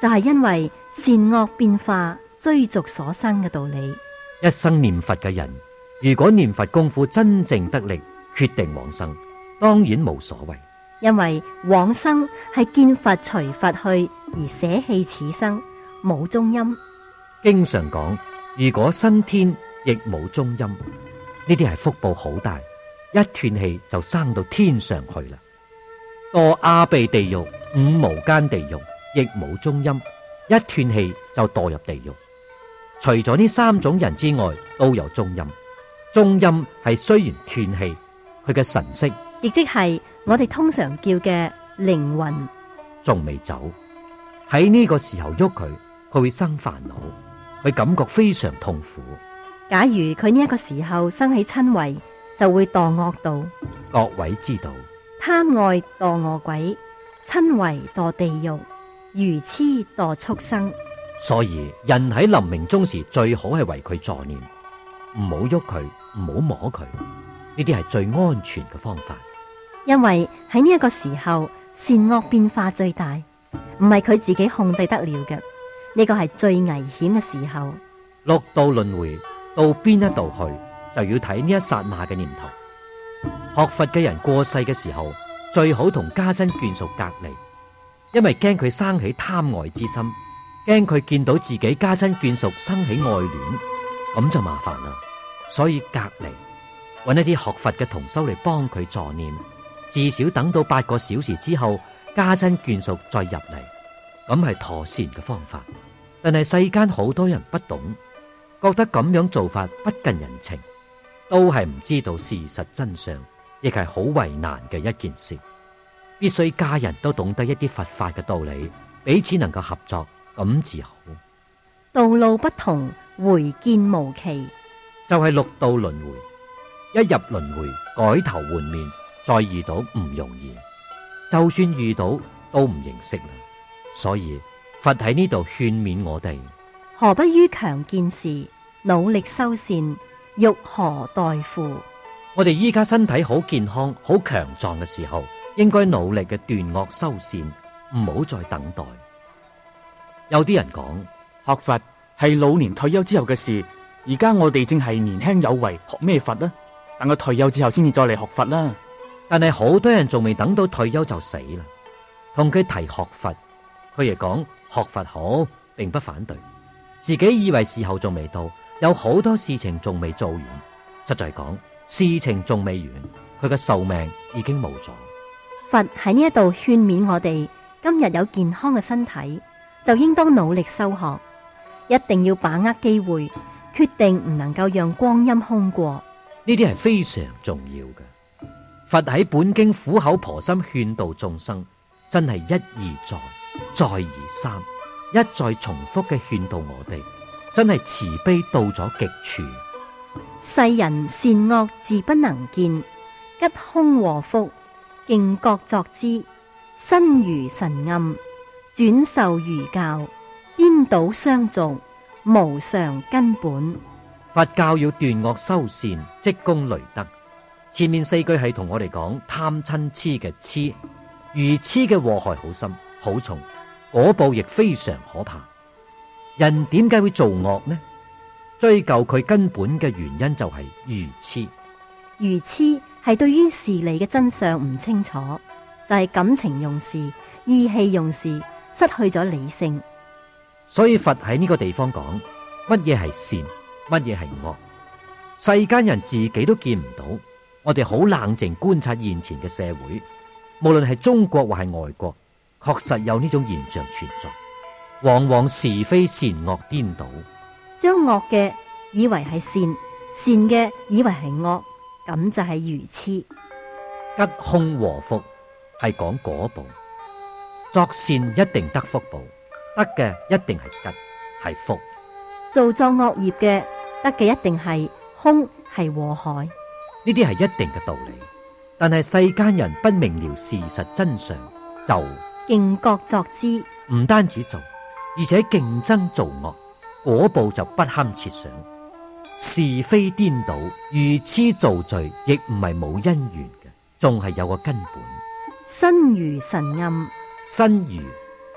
就係因為善惡變化追逐所生嘅道理。 一生念佛嘅人，如果念佛功夫真正得力，決定往生，當然無所謂。 因為往生係見佛隨佛去而捨棄此生，冇終陰。 經常講，如果生天亦冇終陰，呢啲係福報好大，一斷氣就生到天上去啦。墮阿鼻地獄、五無間地獄亦冇終陰，一斷氣就墮入地獄。除咗呢三種人之外，都有終陰。終陰係雖然斷氣，佢嘅神識亦即係我哋通常叫嘅靈魂仲未走。喺呢個時候喐佢，佢會生煩惱，佢感覺非常痛苦。 假如佢呢一個時候生起瞋恚，就會墮惡道。 各位知道， 貪愛墮餓鬼，瞋恚墮地獄，愚痴墮畜生。 所以人喺臨命終時最好係為佢助念，唔好喐佢，唔好摸佢，呢啲係最安全嘅方法。 因為喺呢一個時候善惡變化最大，唔係佢自己控制得了嘅，呢個係最危險嘅時候。 六道輪迴到邊一度去，就要睇呢一剎那嘅念頭。學佛嘅人過世嘅時候，最好同家親眷屬隔離，因為驚佢生起貪愛之心，驚佢見到自己家親眷屬生起愛戀，咁就麻煩啦。所以隔離，揾一啲學佛嘅同修嚟幫佢助念，至少等到八個小時之後，家親眷屬再入嚟，咁係妥善嘅方法。但係世間好多人不懂，覺得咁樣做法不近人情，都係唔知道事實真相，亦係好為難嘅一件事。必須家人都懂得一啲佛法嘅道理，彼此能夠合作，咁至好。 道路不同，回見無期， 就係六道輪迴。一入輪迴，改頭換面，再遇到唔容易，就算遇到都唔認識啦。所以佛喺呢度勸勉我哋， 何不於強健時努力修善，欲何待乎？ 我哋依家身體好健康、好強壯嘅時候，應該努力嘅斷惡修善，唔好再等待。有啲人講， 學佛係老年退休之後嘅事，而家我哋正係年輕有為，學咩佛呢？等佢退休之後先至再嚟學佛啦。 但係好多人仲未等到退休就死啦。同佢提學佛，佢亦講學佛好，並不反對。自己以為時候仲未到，有好多事情仲未做完。實在講，事情仲未完，佢嘅壽命已經冇咗。 佛喺呢一度勸勉我哋，今日有健康嘅身體，就應當努力修學，一定要把握機會，決定唔能夠讓光陰空過。 呢啲係非常重要嘅。佛喺本經苦口婆心勸導眾生，真係一而再，再而三，一再重複嘅勸導我哋，真係慈悲到咗極處。 世人善惡自不能見，吉凶禍福競各作之，身如神暗，轉受如教，顛倒相續，無常根本。 佛教要斷惡修善，積功累德。前面四句係同我哋講貪嗔痴嘅痴，愚痴嘅禍害好深好重，果報亦非常可怕。人點解會做惡呢？追究佢根本嘅原因就係愚痴。 愚痴係對於事理嘅真相唔清楚，就係感情用事、意氣用事，失去咗理性。 所以佛喺呢個地方講乜嘢係善，乜嘢係惡，世間人自己都見唔到。我哋好冷靜觀察現前嘅社會，無論係中國或係外國，確實有呢種現象存在。往往是非善惡顛倒， 將惡嘅以為係善，善嘅以為係惡，咁就係愚痴。 吉凶禍福係講果報，作善一定得福報，得嘅一定係吉，係福。 做作惡業嘅，得嘅一定係凶，係禍害。 呢啲係一定嘅道理，但係世間人不明了事實真相，就競各作之， 唔單止做，而且競爭做惡，果報就不堪設想。是非顛倒，愚痴造罪，亦唔係冇因緣嘅，仲係有個根本。 身如神暗， 身如係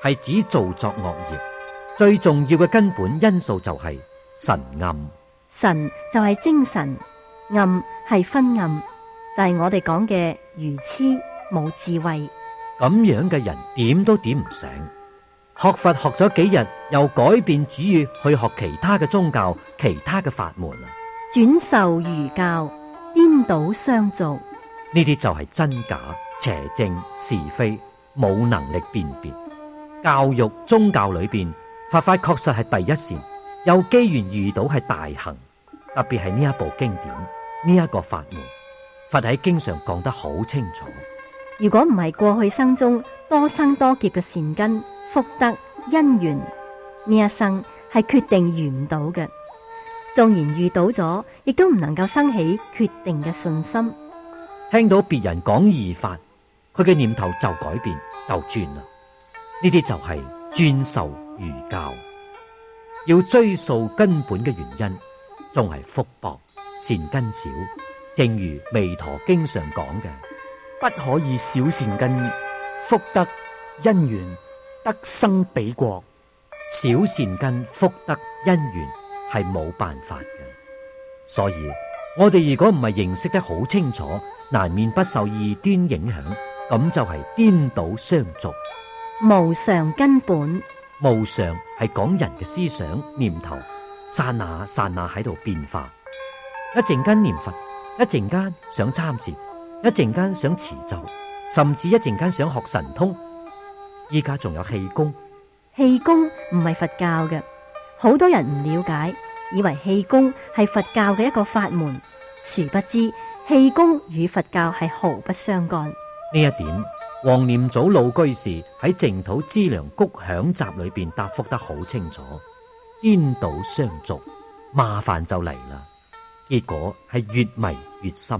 係指造作惡業，最重要嘅根本因素就係神暗。 神就係精神，暗係昏暗，就係我哋講嘅愚痴冇智慧。 咁樣嘅人點都點唔醒。學佛學咗幾日，又改變主意去學其他嘅宗教、其他嘅法門啊！ 轉受儒教，顛倒相續， 呢啲就係真假、邪正、是非，冇能力辨別。教育宗教裏邊，佛法確實係第一線，有機緣遇到係大行。特別係呢一部經典，呢一個法門，佛喺經上講得好清楚。 如果唔係過去生中多生多劫嘅善根、福德、因緣，呢一生係決定遇唔到嘅。縱然遇到咗，亦都唔能夠生起決定嘅信心。 聽到別人講義法，佢嘅念頭就改變，就轉啦。呢啲就係轉受儒教。要追溯根本嘅原因，仲係福薄、善根少。正如彌陀經上講嘅， 不可以少善根，福德因緣得生彼國。 少善根、福德因緣係冇辦法嘅。所以我哋如果唔係認識得好清楚，難免不受異端影響，咁就係顛倒相續。 無常根本， 無常係講人嘅思想念頭，剎那剎那喺度變化。一陣間念佛，一陣間想參禪，一陣間想持咒，甚至一陣間想學神通。依家仲有氣功， 氣功唔係佛教嘅，好多人唔了解，以為氣功係佛教嘅一個法門，殊不知氣功與佛教係毫不相干。 呢一點，黃念祖老居士喺淨土資糧谷響集裏邊答覆得好清楚。顛倒相續，麻煩就嚟啦，結果係越迷越深。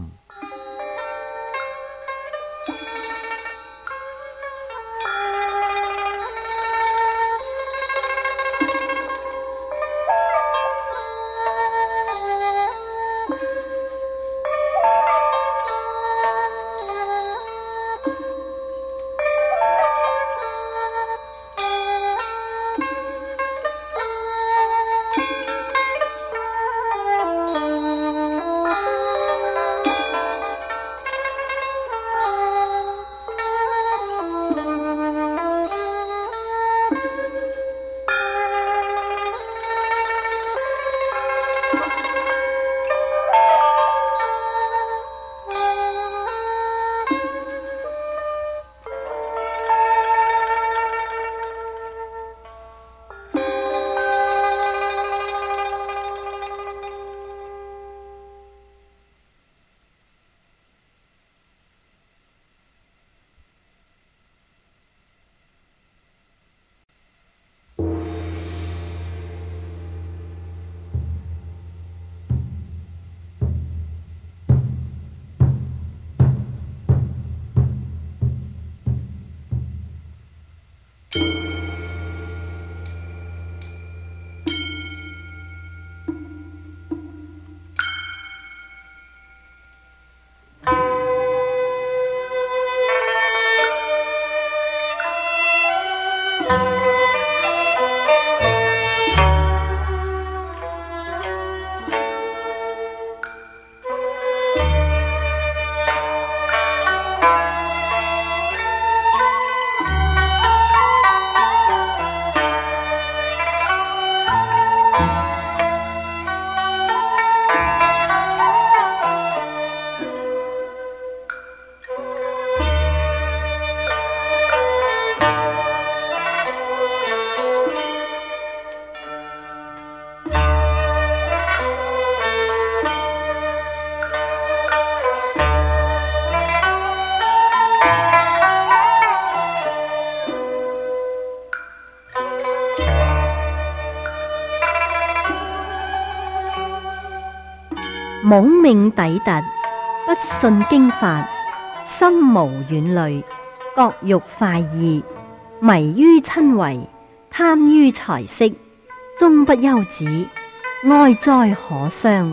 懵命抵突，不信經法，心無遠慮，覺欲快意，迷於親為，貪於財色，終不休止，哀哉可傷。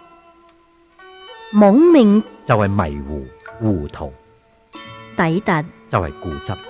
懵命就係迷糊糊塗， 抵突就係固執，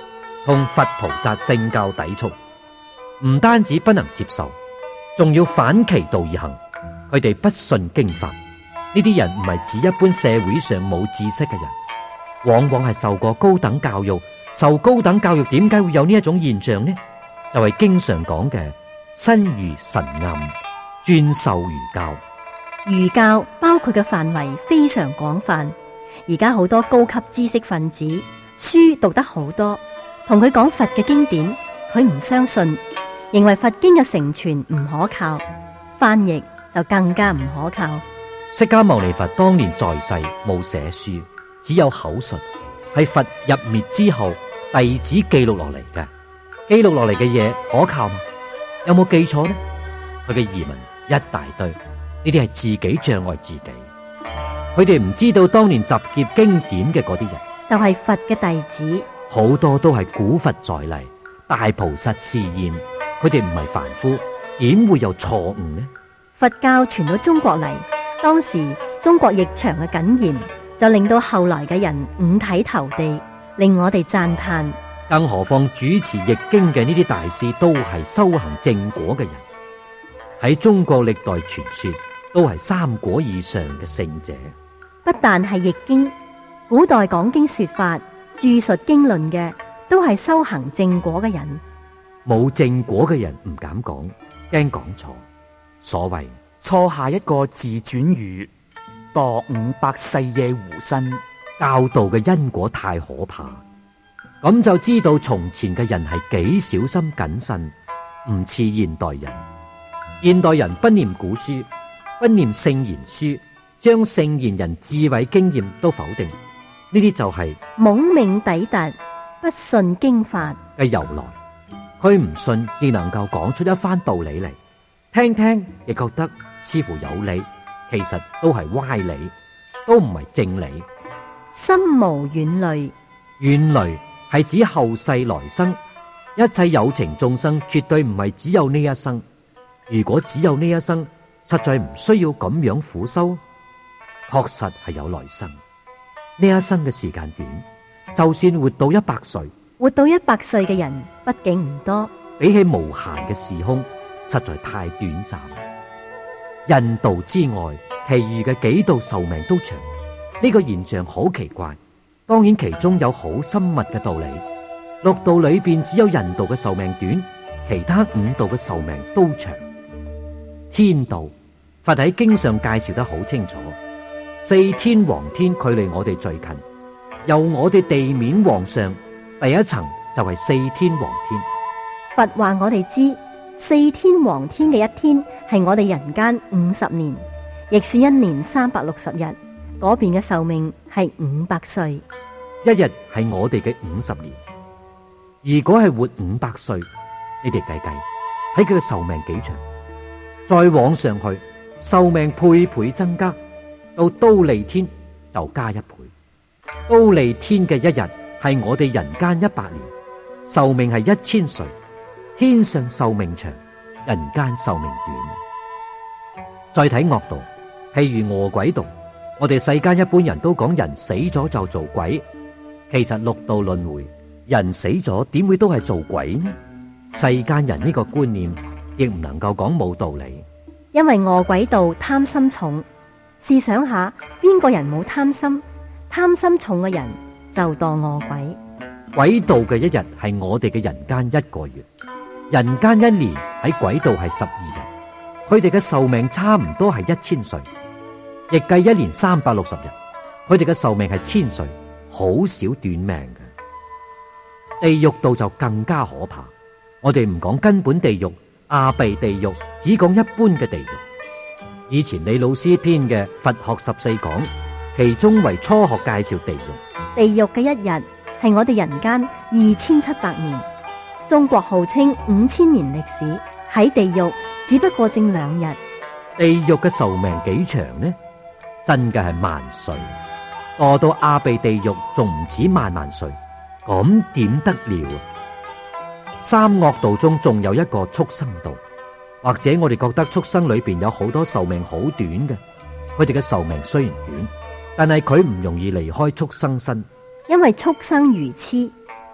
同佛菩薩性教抵觸，唔單止不能接受，仲要反其道而行。佢哋不信經法，呢啲人唔係指一般社會上冇知識嘅人，往往係受過高等教育。受高等教育點解會有呢一種現象呢？就係、是、經常講嘅身如神暗，專受儒教。 儒教包括嘅範圍非常廣泛，而家好多高級知識分子書讀得好多，同佢講佛嘅經典，佢唔相信，認為佛經嘅成傳唔可靠，翻譯就更加唔可靠。 釋迦牟尼佛當年在世冇寫書，只有口述，係佛入滅之後弟子記錄落嚟嘅。記錄落嚟嘅嘢可靠嗎？有冇記錯呢？佢嘅疑問一大堆，呢啲係自己障礙自己。佢哋唔知道當年集結經典嘅嗰啲人， 就係佛嘅弟子， 好多都係古佛在嚟，大菩薩示現。佢哋唔係凡夫，點會有錯誤呢？ 佛教傳到中國嚟，當時中國譯場嘅謹嚴，就令到後來嘅人五體投地，令我哋讚嘆。 更何況主持譯經嘅呢啲大師都係修行正果嘅人，喺中國歷代傳說都係三果以上嘅聖者。 不但係譯經，古代講經說法、注述經論嘅，都係修行正果嘅人。 冇正果嘅人唔敢講，驚講錯。所謂錯下一個自轉語，墮五百世夜狐身， 教導嘅因果太可怕。咁就知道從前嘅人係幾小心謹慎，唔似現代人。現代人不念古書，不念聖賢書，將聖賢人智慧經驗都否定，呢啲就係懵命抵突，不信經法嘅由來。佢唔信亦能夠講出一番道理嚟，聽聽亦覺得似乎有理，其實都係歪理，都唔係正理。 心無遠慮， 遠慮係指後世來生，一切有情眾生絕對唔係只有呢一生。如果只有呢一生，實在唔需要咁樣苦修。確實係有來生，呢一生嘅時間短，就算活到一百歲， 活到一百歲嘅人畢竟唔多， 比起無限嘅時空，實在太短暫。人道之外，其餘嘅幾道壽命都長，呢個現象好奇怪。當然其中有好深密嘅道理。六道裏邊只有人道嘅壽命短，其他五道嘅壽命都長。天道，佛喺經上介紹得好清楚，四天王天距離我哋最近，由我哋地面往上，第一層就係四天王天。 佛話我哋知，四天王天嘅一天係我哋人間五十年，亦算一年三百六十日。嗰邊嘅壽命係五百歲， 一日係我哋嘅五十年。如果係活五百歲，你哋計計，睇佢嘅壽命幾長？再往上去，壽命倍倍增加，到忉利天就加一倍。忉利天嘅一日係我哋人間一百年，壽命係一千歲。天上壽命長，人間壽命短。再睇惡道，譬如餓鬼道。我哋世間一般人都講人死咗就做鬼，其實六道輪迴，人死咗點會都係做鬼呢？世間人呢個觀念亦唔能夠講冇道理， 因為餓鬼道貪心重。試想下，邊個人冇貪心？貪心重嘅人就墮餓鬼。 鬼道嘅一日係我哋嘅人間一個月，人間一年喺鬼道係十二日，佢哋嘅壽命差唔多係一千歲。亦計一年三百六十日，佢哋嘅壽命係千歲，好少短命嘅。地獄道就更加可怕，我哋唔講根本地獄、阿鼻地獄，只講一般嘅地獄。以前李老師編嘅《佛學十四講》，其中為初學介紹地獄。 地獄嘅一日係我哋人間二千七百年，中國號稱五千年歷史，喺地獄只不過正兩日。 地獄嘅壽命幾長呢？真嘅係萬歲，墮到阿鼻地獄仲唔止萬萬歲，咁點得了啊？三惡道中仲有一個畜生道，或者我哋覺得畜生裏邊有好多壽命好短嘅，佢哋嘅壽命雖然短，但係佢唔容易離開畜生身， 因為畜生如痴，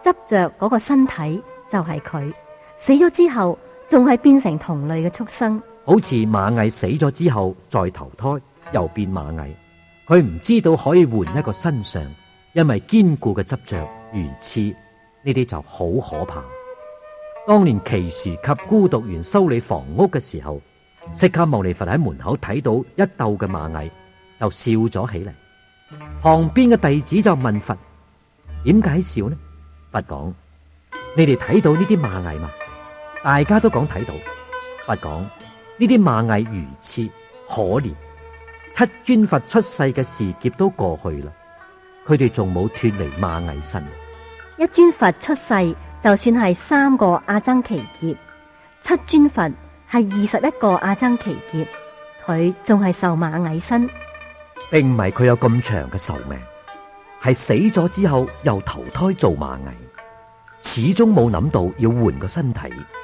執着嗰個身體就係佢，死咗之後仲係變成同類嘅畜生。 好似螞蟻死咗之後再投胎又變螞蟻，佢唔知道可以換一個身上，因為堅固嘅執着如此，呢啲就好可怕。當年祇樹及孤獨園修理房屋嘅時候，釋迦牟尼佛喺門口睇到一竇嘅螞蟻，就笑咗起嚟。旁邊嘅弟子就問佛：點解笑呢？佛講：你哋睇到呢啲螞蟻嘛？大家都講睇到。佛講：呢啲螞蟻如此可憐，七尊佛出世嘅時劫都過去啦，佢哋仲冇脫離螞蟻身。 一尊佛出世就算係三個阿僧祇劫，七尊佛係二十一個阿僧祇劫，佢仲係受螞蟻身。 並唔係佢有咁長嘅壽命，係死咗之後又投胎做螞蟻，始終冇諗到要換個身體。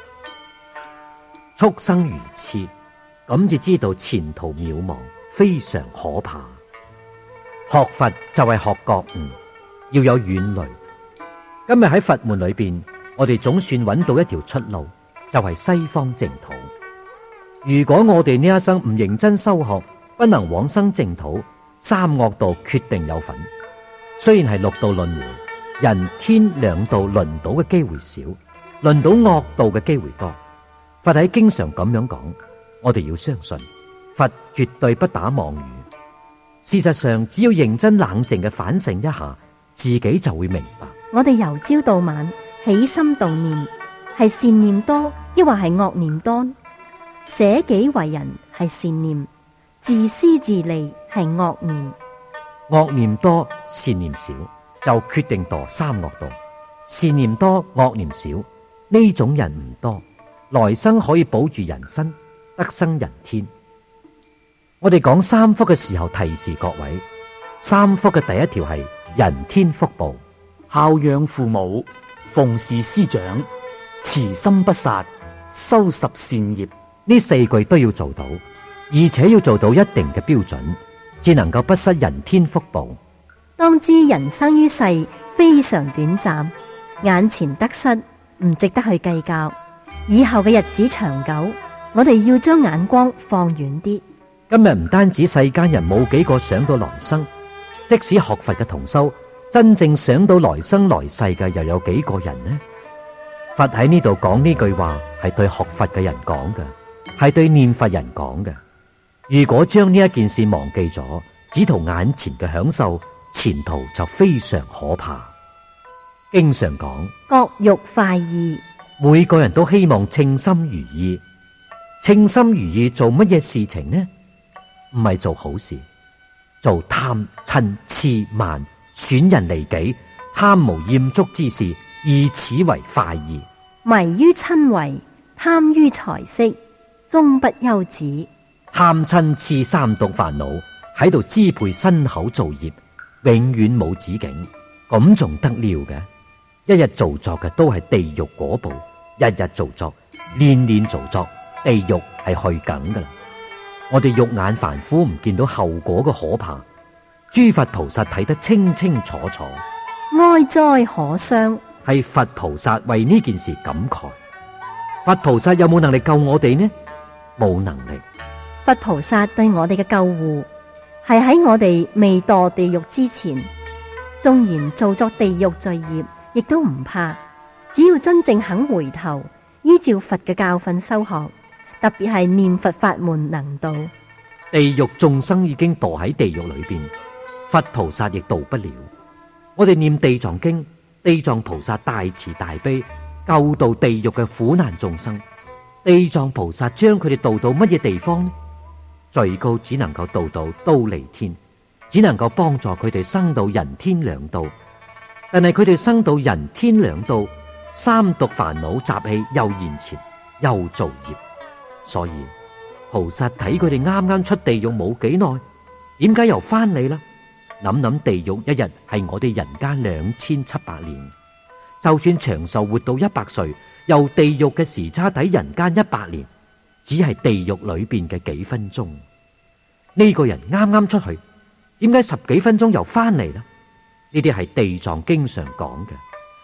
畜生如此，咁就知道前途渺茫，非常可怕。學佛就係學覺悟，要有遠慮。今日喺佛門裏邊，我哋總算揾到一條出路，就係西方淨土。如果我哋呢一生唔認真修學，不能往生淨土，三惡道決定有份。雖然係六道輪迴，人天兩道輪到嘅機會少，輪到惡道嘅機會多。佛喺經常咁樣講，我哋要相信佛絕對不打妄語。事實上，只要認真冷靜嘅反省一下，自己就會明白。 我哋由朝到晚起心動念，係善念多，抑或係惡念多？捨己為人係善念，自私自利係惡念。 惡念多，善念少，就決定墮三惡道。善念多，惡念少，呢種人唔多，來生可以保住人身，得生人天。我哋講三福嘅時候，提示各位，三福嘅第一條係人天福報， 孝養父母，奉事師長，慈心不殺，修十善業。 呢四句都要做到，而且要做到一定嘅標準，至能夠不失人天福報。 當知人生於世非常短暫，眼前得失唔值得去計較，以後嘅日子長久，我哋要將眼光放遠啲。 今日唔單止世間人冇幾個想到來生，即使學佛嘅同修，真正想到來生來世嘅又有幾個人呢？佛喺呢度講呢句話係對學佛嘅人講嘅，係對念佛人講嘅。如果將呢一件事忘記咗，只圖眼前嘅享受，前途就非常可怕。經常講各欲快意， 每個人都希望稱心如意。稱心如意做乜嘢事情呢？唔係做好事，做貪嗔癡慢損人利己、貪無厭足之事，以此為快意。 迷於親為，貪於財色，終不休止。 貪嗔癡三毒煩惱喺度支配身口造業，永遠冇止境，咁仲得了嘅？一日做作嘅都係地獄果報，日日做作，年年做作，地獄係去緊噶啦。我哋肉眼凡夫唔見到後果嘅可怕，諸佛菩薩睇得清清楚楚， 哀哉可傷。 係佛菩薩為呢件事感慨。佛菩薩有冇能力救我哋呢？冇能力。 佛菩薩對我哋嘅救護係喺我哋未墮地獄之前，縱然做作地獄罪業，亦都唔怕。只要真正肯回頭，依照佛嘅教訓修學，特別係念佛法門能度。 地獄眾生已經墮喺地獄裏邊，佛菩薩亦渡不了。我哋念地藏經，地藏菩薩大慈大悲，救度地獄嘅苦難眾生。地藏菩薩將佢哋渡到乜嘢地方呢？最高只能夠渡到忉利天，只能夠幫助佢哋生到人天兩道。但係佢哋生到人天兩道，三毒煩惱習氣又現前，又造業。所以菩薩睇佢哋啱啱出地獄冇幾耐，點解又翻嚟啦？諗諗地獄一日係我哋人間兩千七百年，就算長壽活到一百歲，由地獄嘅時差抵人間一百年，只係地獄裏邊嘅幾分鐘。呢個人啱啱出去，點解十幾分鐘又翻嚟啦？呢啲係地藏經常講嘅，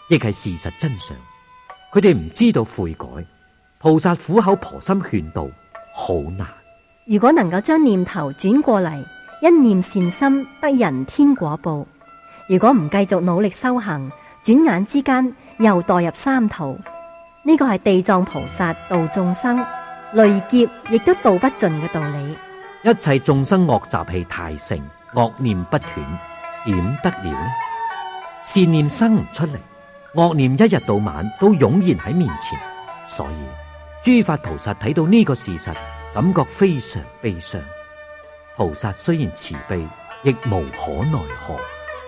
亦係事實真相。佢哋唔知道悔改，菩薩苦口婆心勸導，好難。 如果能夠將念頭轉過嚟，一念善心得人天果報。如果唔繼續努力修行，轉眼之間又墮入三途。呢個係地藏菩薩度眾生，累劫亦都度不盡嘅道理。 一切眾生惡習氣太盛，惡念不斷，點得了呢？善念生唔出嚟，惡念一日到晚都湧現喺面前。所以諸法菩薩睇到呢個事實，感覺非常悲傷。菩薩雖然慈悲，亦無可奈何。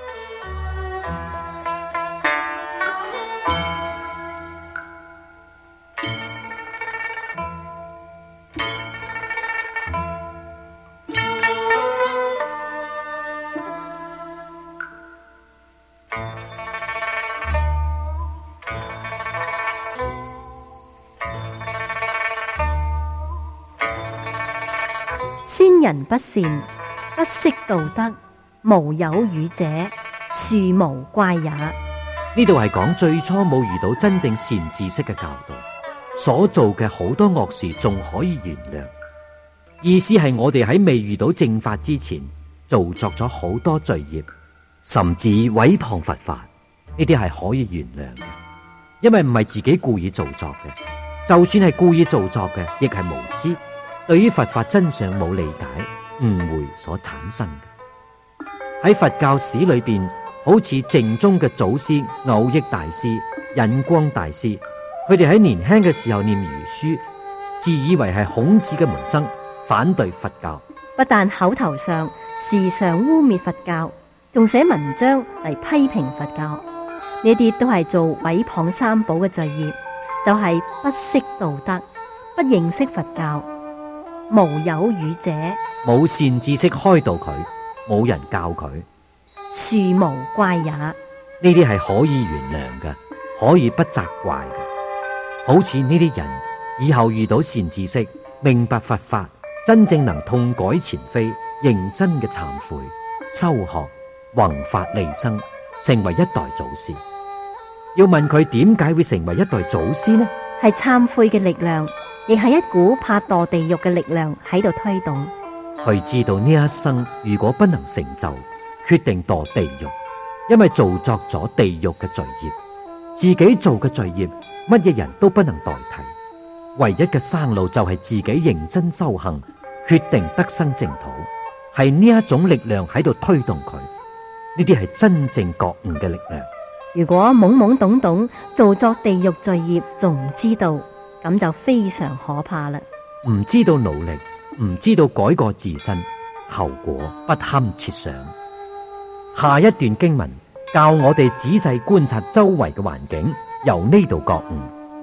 先人不善，不識道德，無有語者，殊無怪也。 呢度係講最初冇遇到真正善知識嘅教導，所做嘅好多惡事仲可以原諒。意思係我哋喺未遇到正法之前，做作咗好多罪業，甚至毀謗佛法，呢啲係可以原諒嘅，因為唔係自己故意做作嘅。就算係故意做作嘅，亦係無知，對於佛法真相冇理解，誤會所產生嘅。喺佛教史裏邊，好似淨宗嘅祖師藕益大師、印光大師，佢哋喺年輕嘅時候念儒書，自以為係孔子嘅門生，反對佛教， 不但口頭上時常污衊佛教，仲寫文章嚟批評佛教，呢啲都係做毀謗三寶嘅罪業，就係、是、不識道德，不認識佛教。無有語者， 冇善知識開導佢，冇人教佢， 殊無怪也。 呢啲係可以原諒嘅，可以不責怪嘅。好似呢啲人以後遇到善知識，明白佛法，真正能痛改前非，認真嘅懺悔、修學、弘法利生，成為一代祖師。要問佢點解會成為一代祖師呢？ 係懺悔嘅力量，亦係一股怕墮地獄嘅力量喺度推動。 佢知道呢一生如果不能成就，決定墮地獄，因為做作咗地獄嘅罪業，自己做嘅罪業，乜嘢人都不能代替。唯一嘅生路就係自己認真修行，決定得生淨土。係呢一種力量喺度推動佢，呢啲係真正覺悟嘅力量。 如果懵懵懂懂做作地獄罪業，仲唔知道，咁就非常可怕啦。 唔知道努力，唔知道改過自身，後果不堪設想。下一段經文教我哋仔細觀察周圍嘅環境，由呢度覺悟。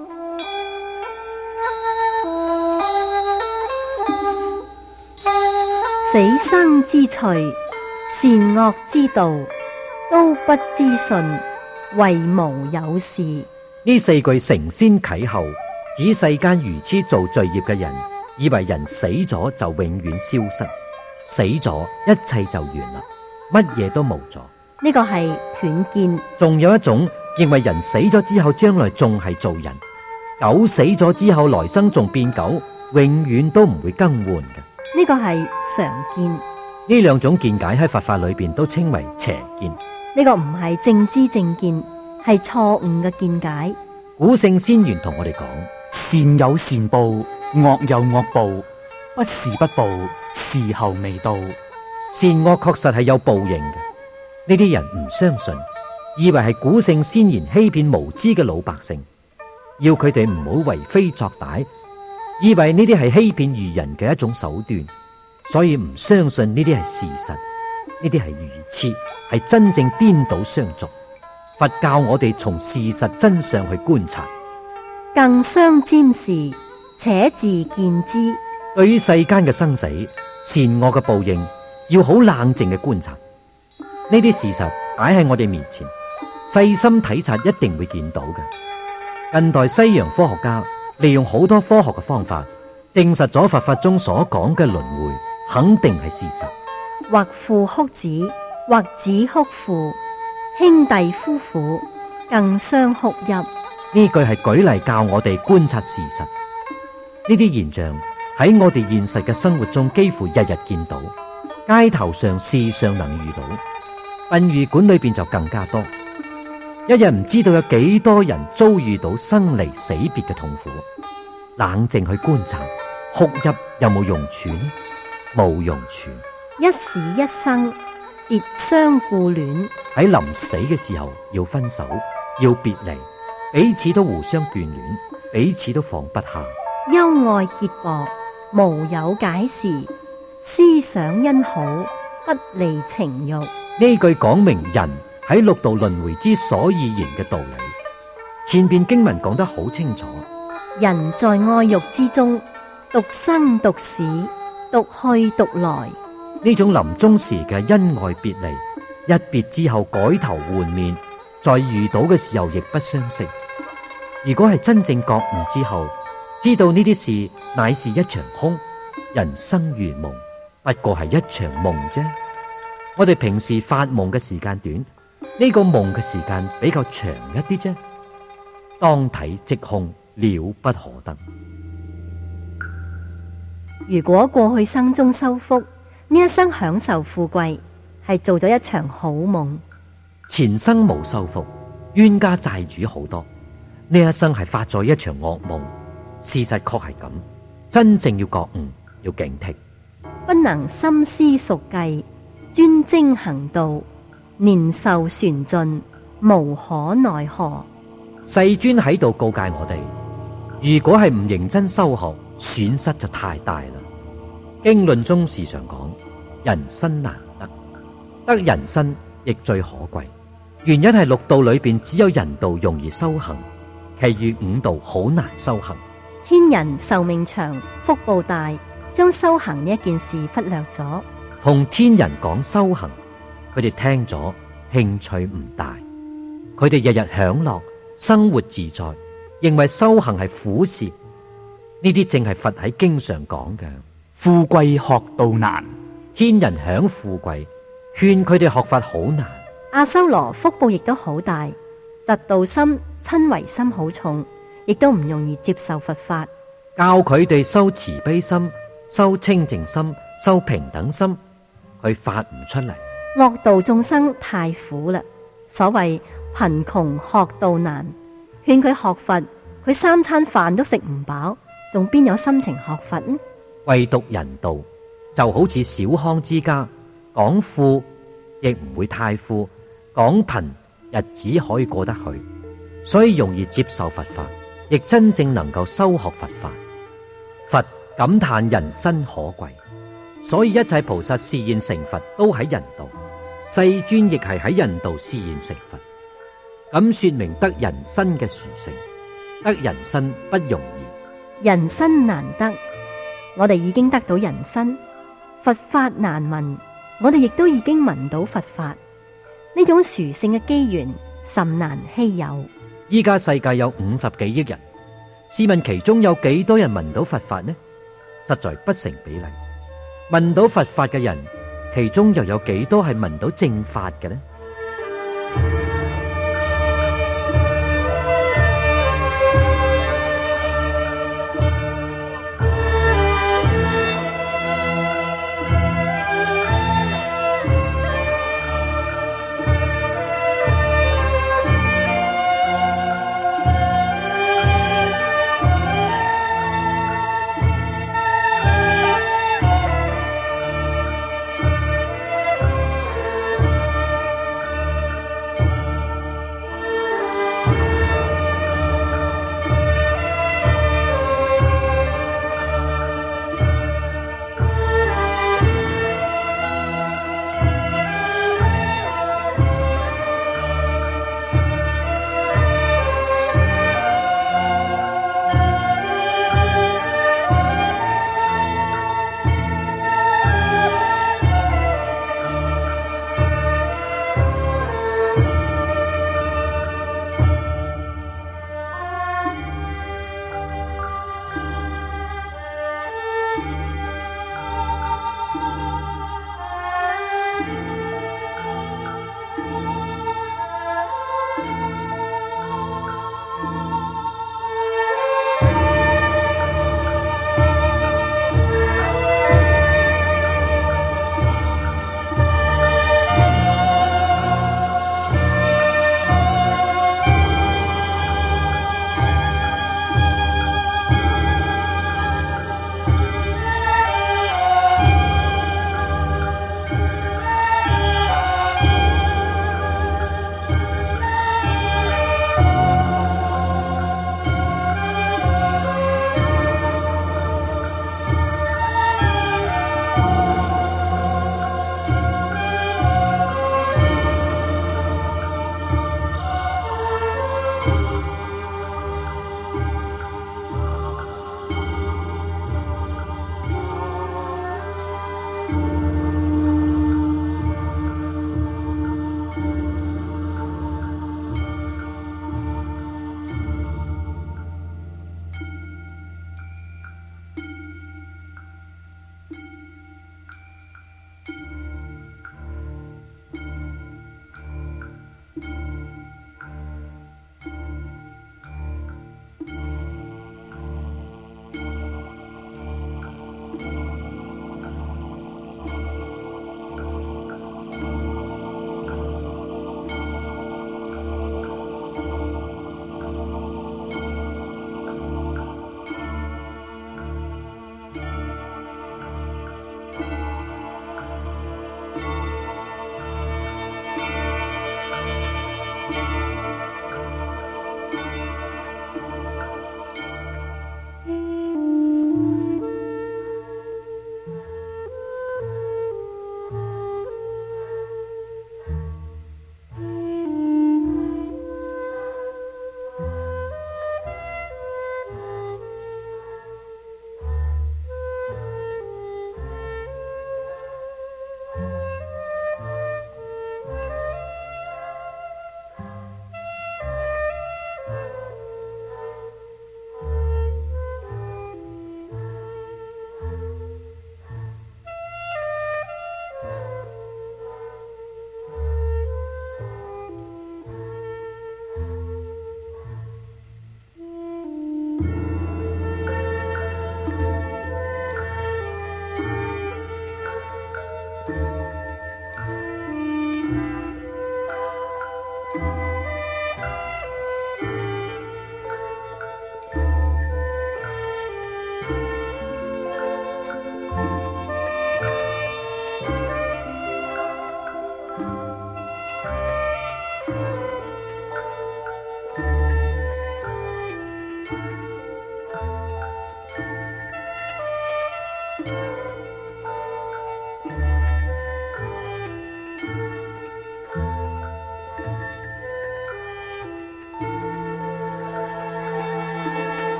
死生之趣，善惡之道，都不知信，為無有事。 呢四句承先啟後，指世間愚痴做罪業嘅人，以為人死咗就永遠消失，死咗一切就完啦，乜嘢都冇咗。 呢個係斷見。 仲有一種認為人死咗之後將來仲係做人，狗死咗之後來生仲變狗，永遠都唔會更換嘅。 呢個係常見。 呢兩種見解喺佛法裏邊都稱為邪見。 呢個唔係正知正見，係錯誤嘅見解。 古聖先賢同我哋講： 善有善報，惡有惡報，不是不報，時候未到。 善惡確實係有報應嘅。呢啲人唔相信，以為係古聖先賢欺騙無知嘅老百姓，要佢哋唔好為非作歹，以為呢啲係欺騙愚人嘅一種手段，所以唔相信呢啲係事實。呢啲係愚癡，係真正顛倒相續。佛教我哋從事實真相去觀察， 更相瞻視，且自見之。 對於世間嘅生死、善惡嘅報應，要好冷靜嘅觀察。呢啲事實擺喺我哋面前，細心體察一定會見到嘅。近代西洋科學家利用好多科學嘅方法，證實咗佛法中所講嘅輪迴肯定係事實。 或父哭子，或子哭父，兄弟夫婦， 更相哭泣。 呢句係舉例教我哋觀察事實。呢啲現象喺我哋現實嘅生活中幾乎日日見到，街頭上時常能遇到，殯儀館裏邊就更加多。一日唔知道有幾多人遭遇到生離死別嘅痛苦。冷靜去觀察，哭泣有冇用處呢？冇用處。 一時一生，別相顧戀。 喺臨死嘅時候要分手，要別離，彼此都互相眷戀，彼此都放不下。 憂愛結薄，無有解時。思想因好，不離情欲。 呢句講明人喺六道輪迴之所以然嘅道理。前邊經文講得好清楚， 人在愛欲之中，獨生獨死，獨去獨來。 呢種臨終時嘅恩愛別離，一別之後改頭換面，再遇到嘅時候亦不相識。如果係真正覺悟之後，知道呢啲事乃是一場空，人生如夢，不過係一場夢啫。我哋平時發夢嘅時間短，呢個夢嘅時間比較長一啲啫。當體即空，了不可得。 如果過去生中修福，呢一生享受富貴，係做咗一場好夢。 前生無修福，冤家債主好多，呢一生係發咗一場惡夢。事實確係咁，真正要覺悟，要警惕， 不能深思熟計，專精行道，年壽旋盡，無可奈何。 世尊喺度告誡我哋，如果係唔認真修學，損失就太大啦。經論中時常講，人身難得，得人身亦最可貴。原因係六道裏邊只有人道容易修行，其餘五道好難修行。 天人壽命長，福報大，將修行呢一件事忽略咗。 同天人講修行，佢哋聽咗興趣唔大，佢哋日日享樂，生活自在，認為修行係苦事。呢啲正係佛喺經上講嘅， 富貴學道難。 天人享富貴，勸佢哋學法好難。 阿修羅福報亦都好大，嫉妒心、親為心好重，亦都唔容易接受佛法。 教佢哋修慈悲心、修清淨心、修平等心，佢發唔出嚟。 惡道眾生太苦啦，所謂貧窮學道難，勸佢學佛，佢三餐飯都食唔飽，仲邊有心情學佛呢？ 唯獨人道就好似小康之家，講富亦唔會太富，講貧日子可以過得去，所以容易接受佛法，亦真正能夠修學佛法。佛感嘆人身可貴，所以一切菩薩示現成佛都喺人道，世尊亦係喺人道示現成佛。咁說明得人身嘅殊勝，得人身不容易， 人身難得，我哋已經得到人身。佛法難聞，我哋亦都已經聞到佛法。呢種殊勝嘅機緣甚難稀有。 依家世界有五十幾億人，試問其中有幾多人聞到佛法呢？實在不成比例。聞到佛法嘅人，其中又有幾多係聞到正法嘅呢？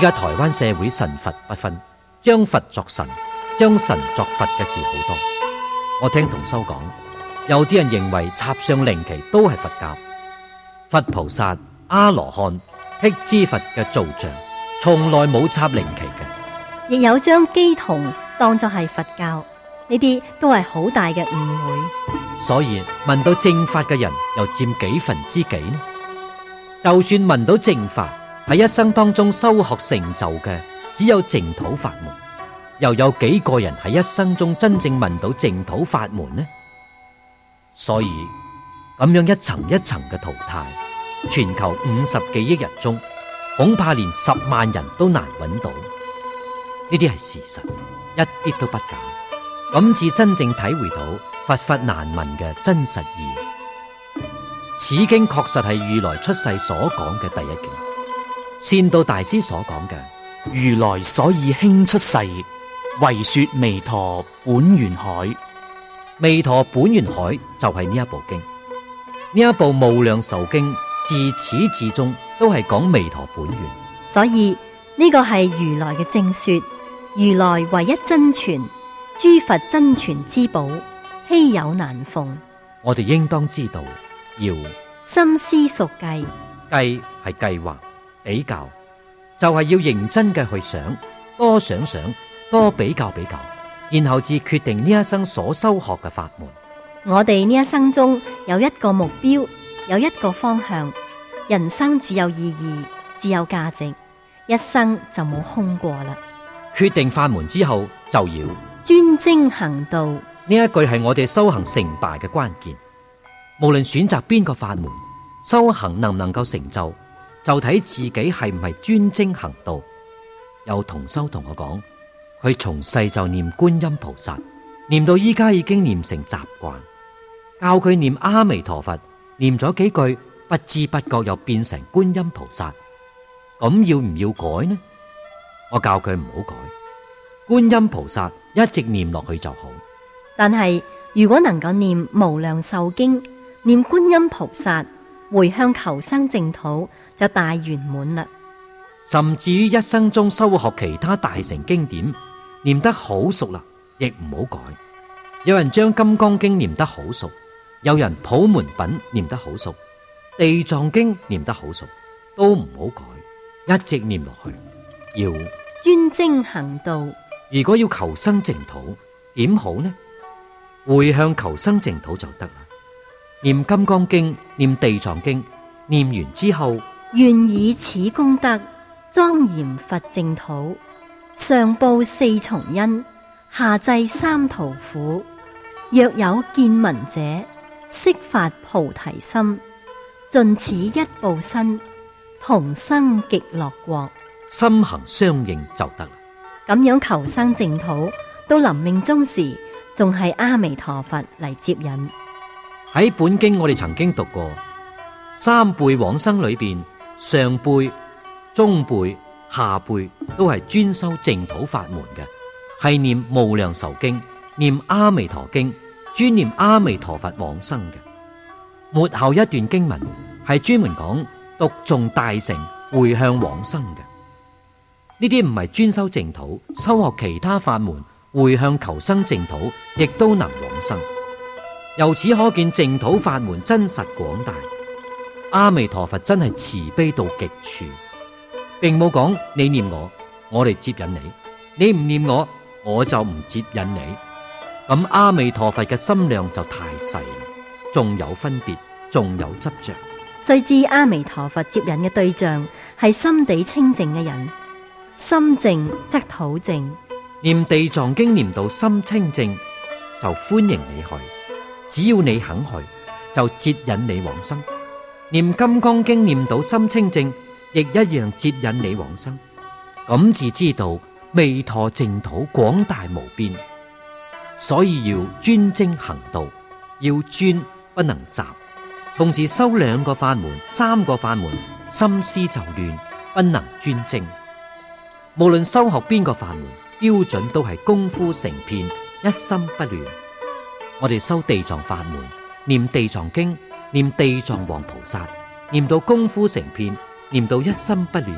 家台灣社會神佛不分，將佛作神，將神作佛嘅事好多。我聽同修講，有啲人認為插上靈旗都係佛教。佛菩薩、阿羅漢、辟支佛嘅造像，從來冇插靈旗嘅。 亦有將乩童當作係佛教，呢啲都係好大嘅誤會。 所以聞到正法嘅人又佔幾分之幾呢？就算聞到正法，喺一生當中修學成就嘅只有淨土法門，又有幾個人喺一生中真正聞到淨土法門呢？所以咁樣一層一層嘅淘汰，全球五十幾億人中，恐怕連十萬人都難揾到。呢啲係事實，一啲都不假。咁至真正體會到佛法難聞嘅真實意。此經確實係如來出世所講嘅第一經，善導大師所講嘅如來所以興出世，為說彌陀本願海。 彌陀本願海就係呢一部經，呢一部無量壽經自始至終都係講彌陀本願。 所以呢個係如來嘅正說，如來唯一真傳，諸佛真傳之寶，稀有難逢。 我哋應當知道，要深思熟計， 計係計劃比較，就係要認真嘅去想，多想想，多比較比較，然後至決定呢一生所修學嘅法門。 我哋呢一生中有一個目標，有一個方向，人生只有意義，只有價值，一生就冇空過啦。 決定法門之後，就要專精行道。 呢一句係我哋修行成敗嘅關鍵。無論選擇邊個法門，修行能唔能夠成就，就睇自己係唔係專精行道。有同修同我講，佢從細就念觀音菩薩，念到依家已經念成習慣。教佢念阿彌陀佛，念咗幾句，不知不覺又變成觀音菩薩。咁要唔要改呢？我教佢唔好改，觀音菩薩一直念落去就好。 但係如果能夠念無量壽經，念觀音菩薩，回向求生淨土，就大圓滿啦。 甚至於一生中修學其他大乘經典，念得好熟啦，亦唔好改。有人將金剛經念得好熟，有人普門品念得好熟，地藏經念得好熟，都唔好改，一直念落去。要專精行道。 如果要求生淨土，點好呢？回向求生淨土就得啦。念金剛經，念地藏經，念完之後， 願以此功德莊嚴佛淨土，上報四重恩，下濟三途苦。若有見聞者，悉發菩提心，盡此一報身，同生極樂國。 心行相應就得啦。 咁樣求生淨土，到臨命終時，仲係阿彌陀佛嚟接引。 喺本經我哋曾經讀過三輩往生裏邊，上輩、中輩、下輩都係專修淨土法門嘅，係念無量壽經、念阿彌陀經，專念阿彌陀佛往生嘅。末後一段經文係專門講讀誦大乘回向往生嘅。呢啲唔係專修淨土，修學其他法門回向求生淨土，亦都能往生。由此可見淨土法門真實廣大，阿彌陀佛真係慈悲到極處，並冇講你念我，我嚟接引你；你唔念我，我就唔接引你。咁阿彌陀佛嘅心量就太細，仲有分別，仲有執着。 須知阿彌陀佛接引嘅對象係心地清淨嘅人，心淨則土淨。 念地藏經念到心清淨，就歡迎你去。只要你肯去，就接引你往生。念金剛經念到心清淨，亦一樣接引你往生。咁至知道彌陀淨土廣大無邊，所以要專精行道，要專不能雜。同時修兩個法門、三個法門，心思就亂，不能專精。無論修學邊個法門，標準都係功夫成片，一心不亂。我哋修地藏法門，念地藏經，念地藏王菩薩，念到功夫成片，念到一心不亂，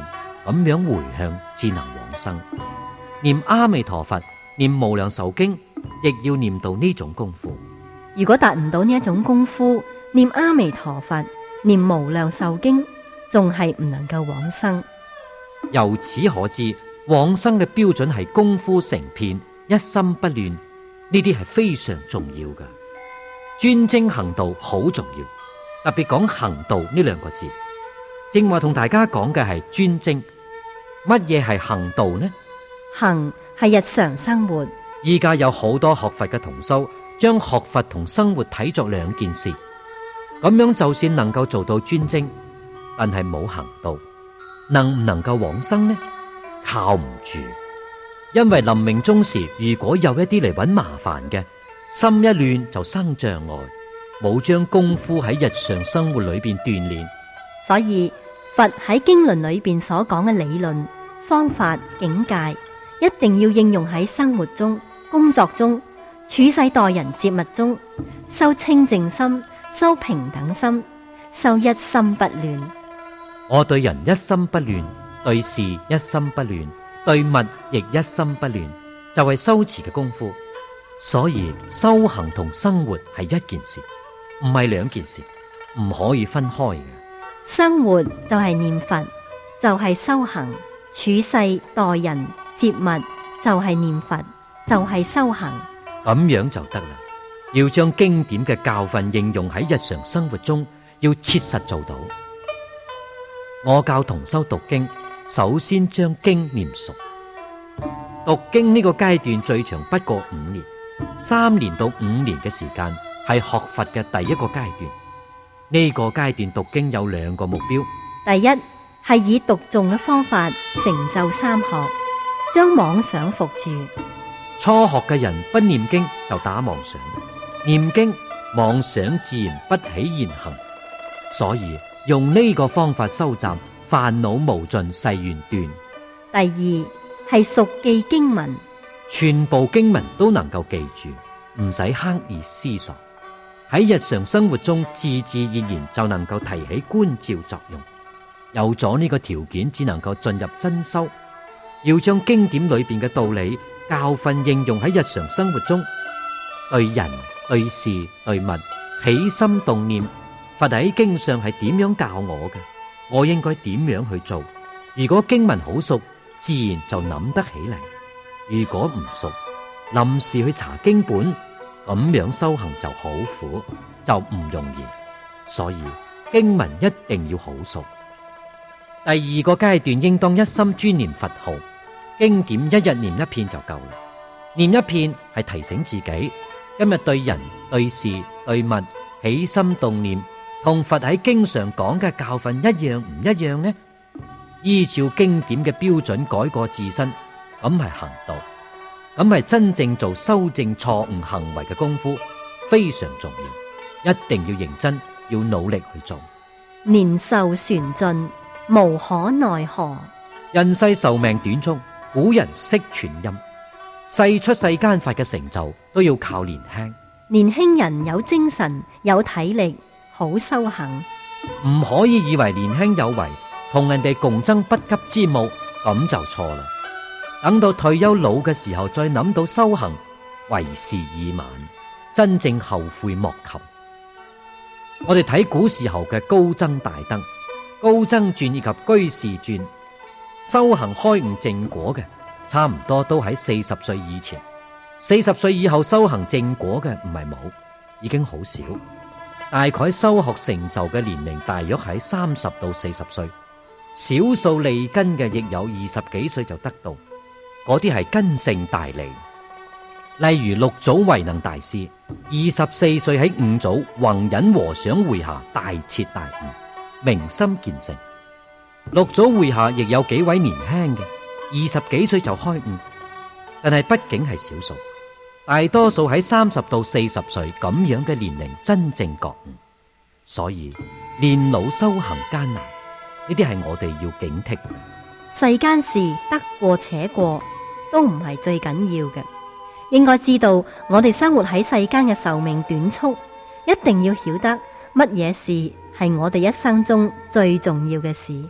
咁樣回向至能往生。念阿彌陀佛、念無量壽經，亦要念到呢種功夫。 如果達唔到呢一種功夫，念阿彌陀佛、念無量壽經，仲係唔能夠往生。 由此可知，往生嘅標準係功夫成片，一心不亂，呢啲係非常重要嘅。專精行道好重要，特別講行道呢兩個字。正話同大家講嘅係專精，乜嘢係行道呢？ 行係日常生活。 依家有好多學佛嘅同修，將學佛同生活睇作兩件事，咁樣就算能夠做到專精，但係冇行道，能唔能夠往生呢？靠唔住，因為臨命終時，如果有一啲嚟搵麻煩嘅，心一亂就生障礙，冇將功夫喺日常生活裏邊鍛煉。 所以佛喺經論裏邊所講嘅理論、方法、境界，一定要應用喺生活中、工作中、處世待人接物中，修清淨心，修平等心，修一心不亂。 我對人一心不亂，對事一心不亂，對物亦一心不亂，就係修持嘅功夫。所以修行同生活係一件事，唔係兩件事，唔可以分開嘅。 生活就係念佛，就係修行；處世待人接物就係念佛，就係修行。 咁樣就得啦。要將經典嘅教訓應用喺日常生活中，要切實做到。我教同修讀經，首先將經念熟。讀經呢個階段最長不過五年，三年到五年嘅時間係學佛嘅第一個階段。呢個階段讀經有兩個目標： 第一係以讀誦嘅方法成就三學，將妄想伏住。 初學嘅人不念經就打妄想，念經妄想自然不起現行，所以用呢個方法收集煩惱無盡誓願斷。 第二係熟記經文， 全部經文都能夠記住，唔使刻意思索，喺日常生活中自自然然就能夠提起觀照作用。有咗呢個條件，只能夠進入真修。要將經典裏邊嘅道理教訓應用喺日常生活中，對人對事對物起心動念，佛喺經上係點樣教我嘅，我應該點樣去做？如果經文好熟，自然就諗得起嚟；如果唔熟，臨時去查經本，咁樣修行就好苦，就唔容易。所以經文一定要好熟。第二個階段應當一心專念佛號，經典一日念一遍就夠啦。念一遍係提醒自己，今日對人對事對物起心動念，同佛喺經上講嘅教訓一樣唔一樣呢？依照經典嘅標準改過自身，咁係行道，咁係真正做修正錯誤行為嘅功夫，非常重要，一定要認真，要努力去做。 年壽旋盡，無可奈何。 人世壽命短促，古人識傳音，世出世間法嘅成就都要靠年輕。 年輕人有精神有體力，好修行。 唔可以以為年輕有為，同人哋共爭不急之務，咁就錯啦。等到退休老嘅時候，再諗到修行，為時已晚，真正後悔莫及。我哋睇古時候嘅高僧大德，高僧傳以及居士傳，修行開悟正果嘅，差唔多都喺四十歲以前。四十歲以後修行正果嘅唔係冇，已經好少。大概修學成就嘅年齡大約喺三十到四十歲，少數利根嘅亦有二十幾歲就得到，嗰啲係根性大利。例如六祖慧能大師，二十四歲喺五祖弘忍和尚會下大徹大悟，明心見性。六祖會下亦有幾位年輕嘅，二十幾歲就開悟，但係畢竟係少數，大多數喺三十到四十歲咁樣嘅年齡真正覺悟。所以年老修行艱難，呢啲係我哋要警惕嘅。 世間事得過且過，都唔係最緊要嘅。應該知道我哋生活喺世間嘅壽命短促，一定要曉得乜嘢事係我哋一生中最重要嘅事。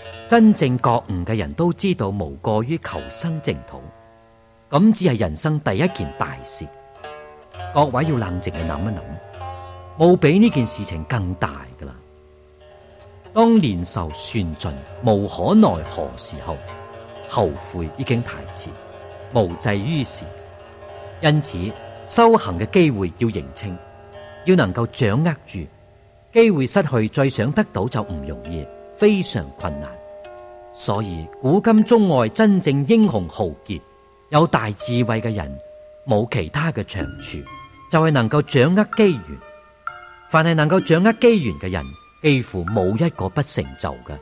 真正覺悟嘅人都知道無過於求生淨土，咁只係人生第一件大事。各位要冷靜去諗一諗，冇比呢件事情更大噶啦。當年壽算盡，無可奈何時候，後悔已經太遲，無濟於事。因此修行嘅機會要認清，要能夠掌握住。機會失去再想得到就唔容易，非常困難。所以古今中外真正英雄豪傑、有大智慧嘅人，冇其他嘅長處，就係能夠掌握機緣。凡係能夠掌握機緣嘅人，幾乎冇一個不成就嘅。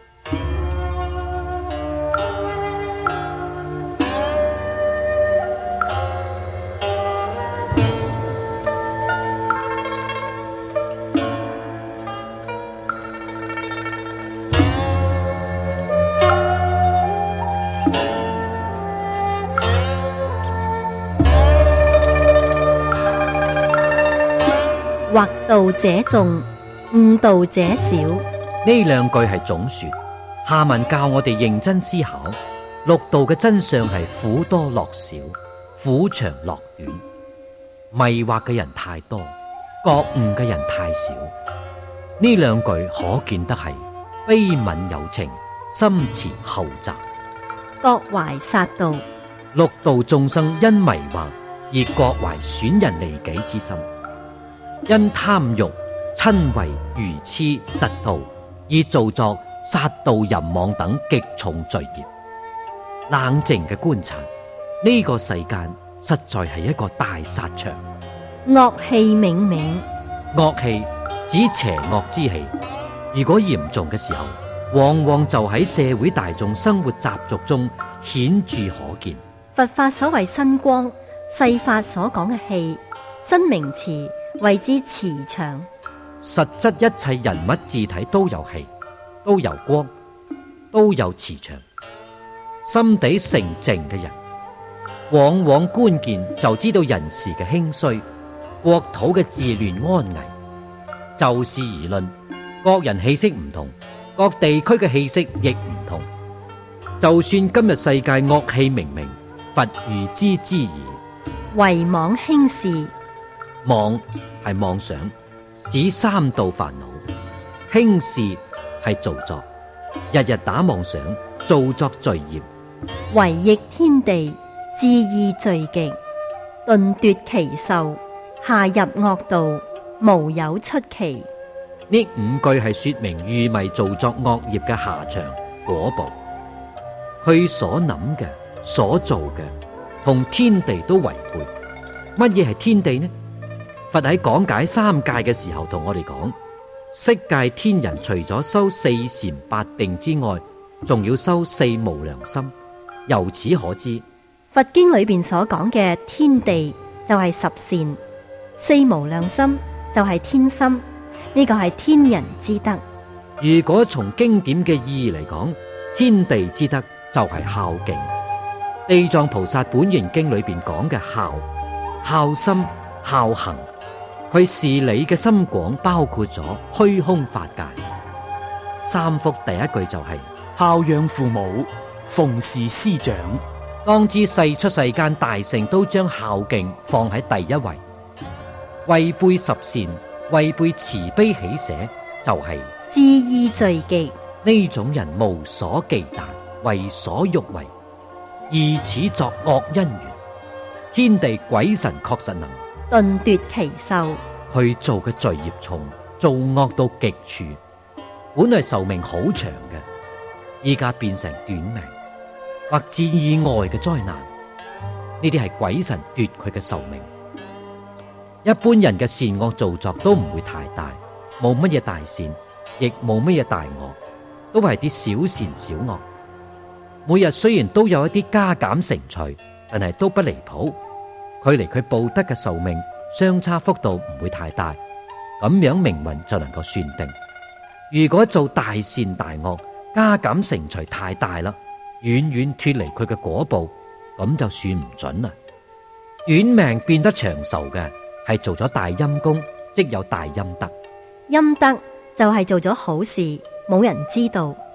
惑道者眾，悟道者少。 呢兩句係總說，下文教我哋認真思考，六道嘅真相係苦多樂少，苦長樂短。迷惑嘅人太多，覺悟嘅人太少。呢兩句可見得係悲憫有情，心前後窄， 各懷殺盜。 六道眾生因迷惑而各懷損人利己之心，因貪欲、瞋恚、愚痴、嫉妒而造作殺盜淫妄等極重罪孽。冷靜嘅觀察，呢個世間實在係一個大殺場。 惡氣冥冥， 惡氣指邪惡之氣，如果嚴重嘅時候，往往就喺社會大眾生活習俗中顯著可見。 佛法所謂身光，世法所講嘅氣，新名詞謂之磁場。 實質一切人物自體都有氣，都有光，都有磁場。心地誠靜嘅人，往往觀見就知道人事嘅興衰，國土嘅治亂安危。就事而論，各人氣息唔同，各地區嘅氣息亦唔同。就算今日世界惡氣冥冥，佛如知之矣。 唯妄輕視， 妄係妄想，指三道煩惱；輕視係造作，日日打妄想，造作罪業。 違逆天地，恣意罪極，頓奪其壽，下入惡道，無有出期。 呢五句係說明愚迷造作惡業嘅下場果報。佢所諗嘅、所做嘅，同天地都違背。乜嘢係天地呢？佛喺講解三界嘅時候同我哋講，色界天人除咗修四禪八定之外，仲要修四無量心。由此可知， 佛經裏邊所講嘅天地就係十善，四無量心就係天心，呢個係天人之德。 如果從經典嘅意義嚟講，天地之德就係孝敬。地藏菩薩本願經裏邊講嘅孝，孝心、孝行，佢事理嘅深廣包括咗虛空法界。三福第一句就係、是、 孝養父母，奉事師長。 當知世出世間大聖都將孝敬放喺第一位，違背十善，違背慈悲喜捨，就係、是、 恣意罪極。 呢種人無所忌憚，為所欲為，以此作惡因緣。天地鬼神確實能頓奪其壽。 佢做嘅罪業重，做惡到極處，本來壽命好長嘅，依家變成短命或戰意外嘅災難。呢啲係鬼神奪佢嘅壽命。一般人嘅善惡造作都唔會太大，冇乜嘢大善，亦冇乜嘢大惡，都係啲小善小惡。每日雖然都有一啲加減乘除，但係都不離譜，距離佢報德嘅壽命相差幅度唔會太大，咁樣命運就能夠算定。如果做大善大惡，加減乘除太大啦，遠遠脫離佢嘅果報，咁就算唔準啦。短命變得長壽嘅係做咗大陰功，即有大陰德。 陰德就係做咗好事，冇人知道。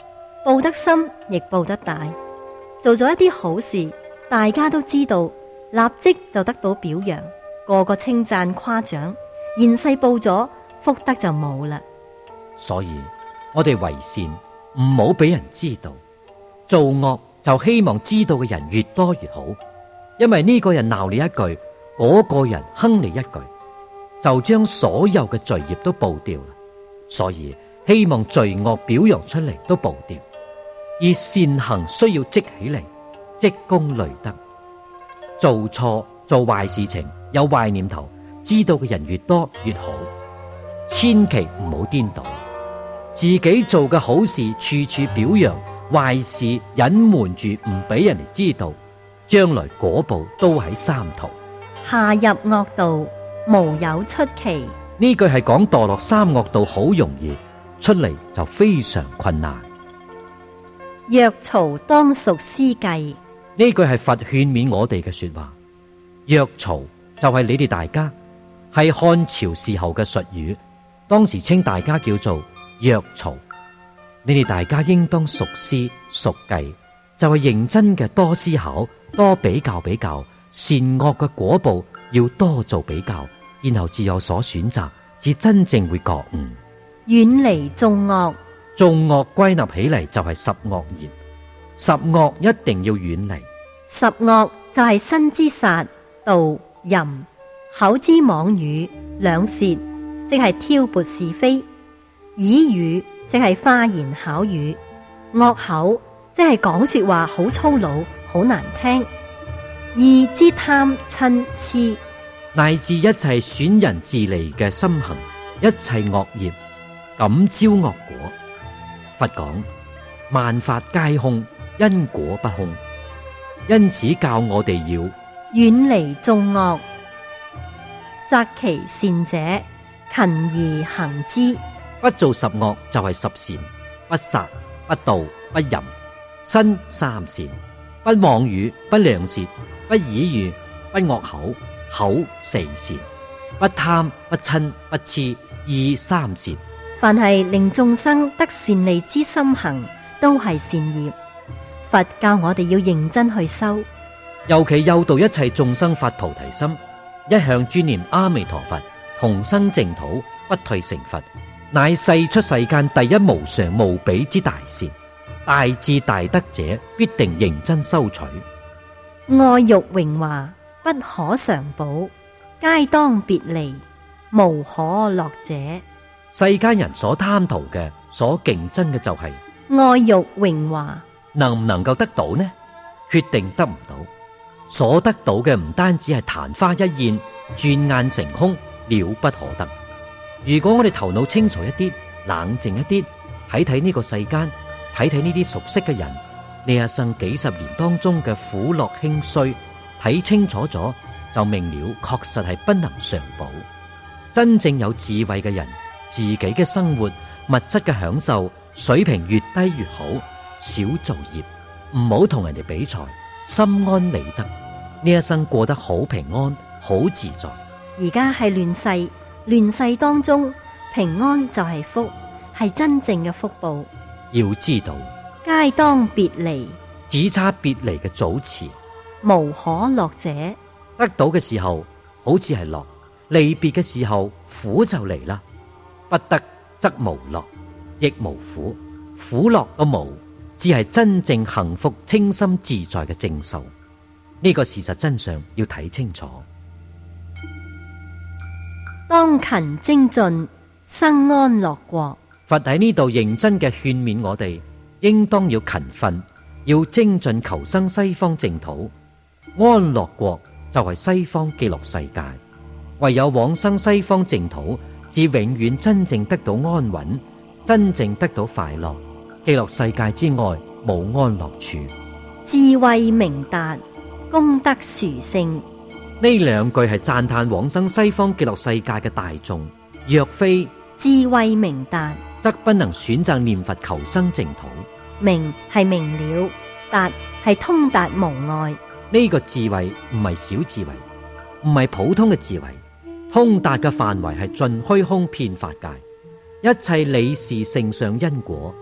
報得深亦報得大。做咗一啲好事，大家都知道，立即就得到表揚，個個稱讚誇獎，現世報咗，福德就冇啦。 所以我哋為善唔好俾人知道，做惡就希望知道嘅人越多越好，因為呢個人鬧你一句，嗰個人哼你一句，就將所有嘅罪孽都報掉啦。所以希望罪惡表揚出嚟都報掉，而善行需要積起嚟，積功累德。做錯做壞事情有壞念頭，知道嘅人越多越好，千祈唔好顛倒。自己做嘅好事處處表揚，壞事隱瞞住唔俾人哋知道，將來果報都喺三途。 下入惡道，無有出期。 呢句係講墮落三惡道好容易，出嚟就非常困難。 若曹當屬師計， 呢句係佛勸勉我哋嘅說話。若曹就係你哋大家，係漢朝時候嘅術語，當時稱大家叫做若曹。你哋大家應當熟思熟計，就係認真嘅多思考，多比較比較，善惡嘅果報要多做比較，然後至有所選擇，至真正會覺悟。 遠離眾惡， 眾惡歸納起嚟就係十惡業，十惡一定要遠離。 十惡就係身之殺、盜、淫、口之妄語、兩舌，即係挑撥是非；耳語即係花言巧語；惡口即係講說話好粗魯、好難聽；意之貪嗔癡， 乃至一切損人自利嘅心行，一切惡業，感招惡果。佛講萬法皆空，因果不空，因此教我哋要遠離眾惡，擇其善者，勤而行之。 不做十惡就係十善：不殺、不盜、不淫，身三善；不妄語、不兩舌、不綺語、不惡口，口四善；不貪、不嗔、不癡，意三善。 凡係令眾生得善利之心行，都係善業。佛教我哋要認真去修， 尤其誘導一切眾生發菩提心，一向專念阿彌陀佛，同生淨土，不退成佛，乃世出世間第一無上無比之大善。大智大德者必定認真修取。 愛欲榮華，不可常保，皆當別離，無可樂者。 世間人所貪圖嘅，所競爭嘅就係愛欲榮華， 能唔能夠得到呢？決定得唔到。所得到嘅唔單止係曇花一現，轉眼成空，了不可得。如果我哋頭腦清楚一啲，冷靜一啲，睇睇呢個世間，睇睇呢啲熟悉嘅人，呢一生幾十年當中嘅苦樂興衰，睇清楚咗就明了，確實係不能常保。真正有智慧嘅人，自己嘅生活物質嘅享受水平越低越好，少造業，唔好同人哋比賽，心安理得，呢一生過得好平安，好自在。 而家係亂世，亂世當中平安就係福，係真正嘅福報。 要知道， 皆當別離， 只差別離嘅早遲， 無可樂者。 得到嘅時候好似係樂，離別嘅時候苦就嚟啦。不得則無樂，亦無苦，苦樂個無，只係真正幸福清心自在嘅正受。呢個事實真相要睇清楚。 當勤精進，生安樂國。 佛喺呢度認真嘅勸勉我哋，應當要勤奮，要精進求生西方淨土。安樂國就係西方極樂世界，唯有往生西方淨土，至永遠真正得到安穩，真正得到快樂。極樂世界之外冇安樂處。 智慧明達，功德殊勝。 呢兩句係讚嘆往生西方極樂世界嘅大眾，若非智慧明達， 則不能選擇念佛求生淨土。 明係明了，達係通達無礙。 呢個智慧唔係小智慧，唔係普通嘅智慧。通達嘅範圍係盡虛空遍法界，一切理事性相因果，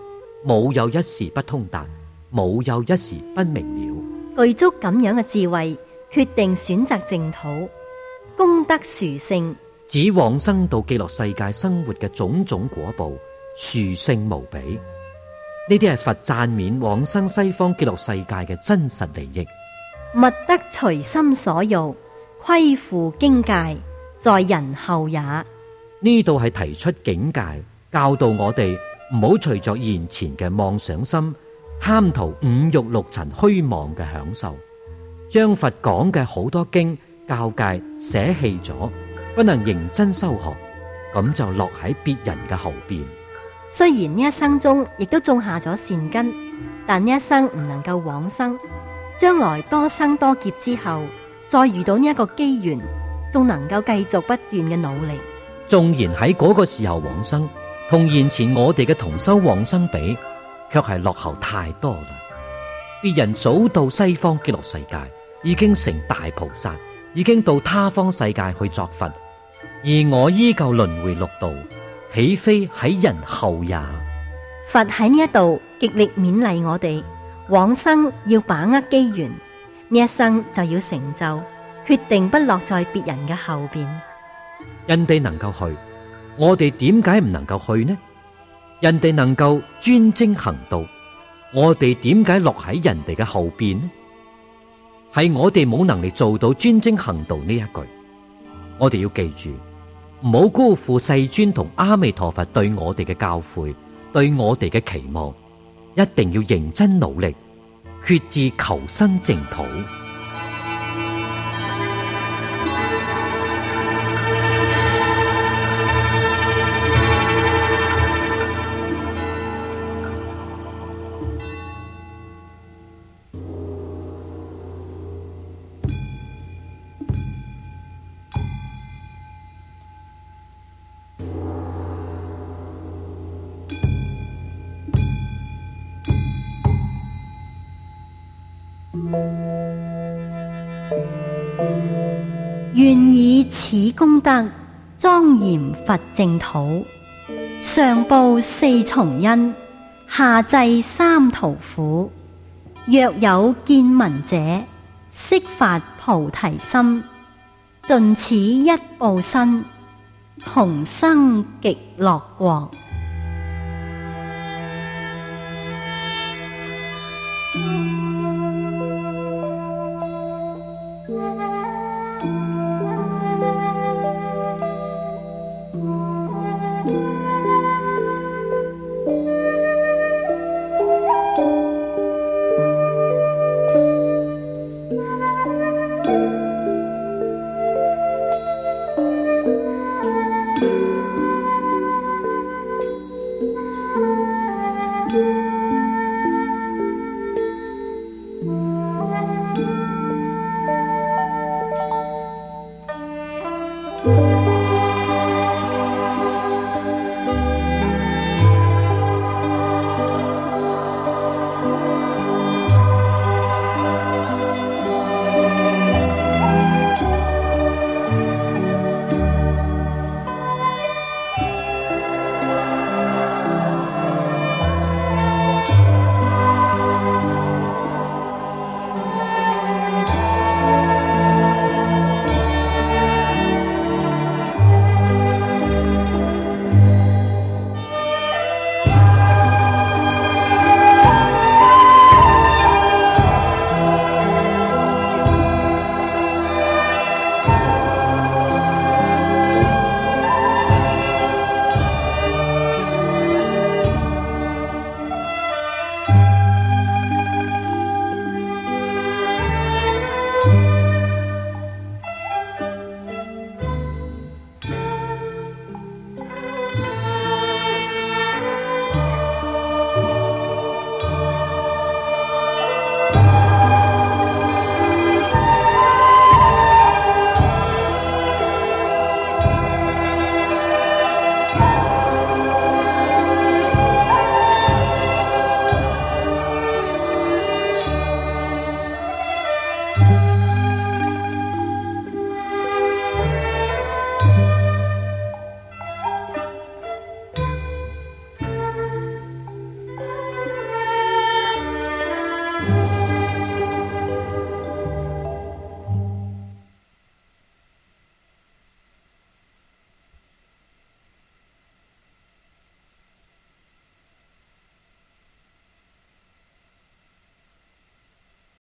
冇有一時不通達，冇有一時不明了。 具足咁樣嘅智慧，決定選擇淨土，功德殊勝， 指往生到極樂世界生活嘅種種果報，殊勝無比。呢啲係佛讚勉往生西方極樂世界嘅真實利益。 勿得隨心所欲，虧負經戒，在人後也。 呢度係提出境界，教導我哋唔好隨着現前嘅妄想心，貪圖五欲六塵虛妄嘅享受，將佛講嘅好多經教戒捨棄咗，不能認真修學，咁就落喺別人嘅後邊。 雖然呢一生中亦都種下咗善根，但呢一生唔能夠往生，將來多生多劫之後，再遇到呢一個機緣，仲能夠繼續不斷嘅努力。 縱然喺嗰個時候往生，同現前我哋嘅同修往生比，卻係落後太多啦。別人早到西方極樂世界，已經成大菩薩，已經到他方世界去作佛，而我依舊輪迴六道，豈非喺人後也？ 佛喺呢一度極力勉勵我哋，往生要把握機緣，呢一生就要成就，決定不落在別人嘅後邊。 人哋能夠去，我哋點解唔能夠去呢？人哋能夠專精行道，我哋點解落喺人哋嘅後邊呢？係我哋冇能力做到專精行道呢一句。我哋要記住，唔好辜負世尊同阿彌陀佛對我哋嘅教誨，對我哋嘅期望，一定要認真努力，決志求生淨土。 願以此功德莊嚴佛淨土，上報四重恩，下濟三途苦。若有見聞者，悉發菩提心，盡此一報身，同生極樂國。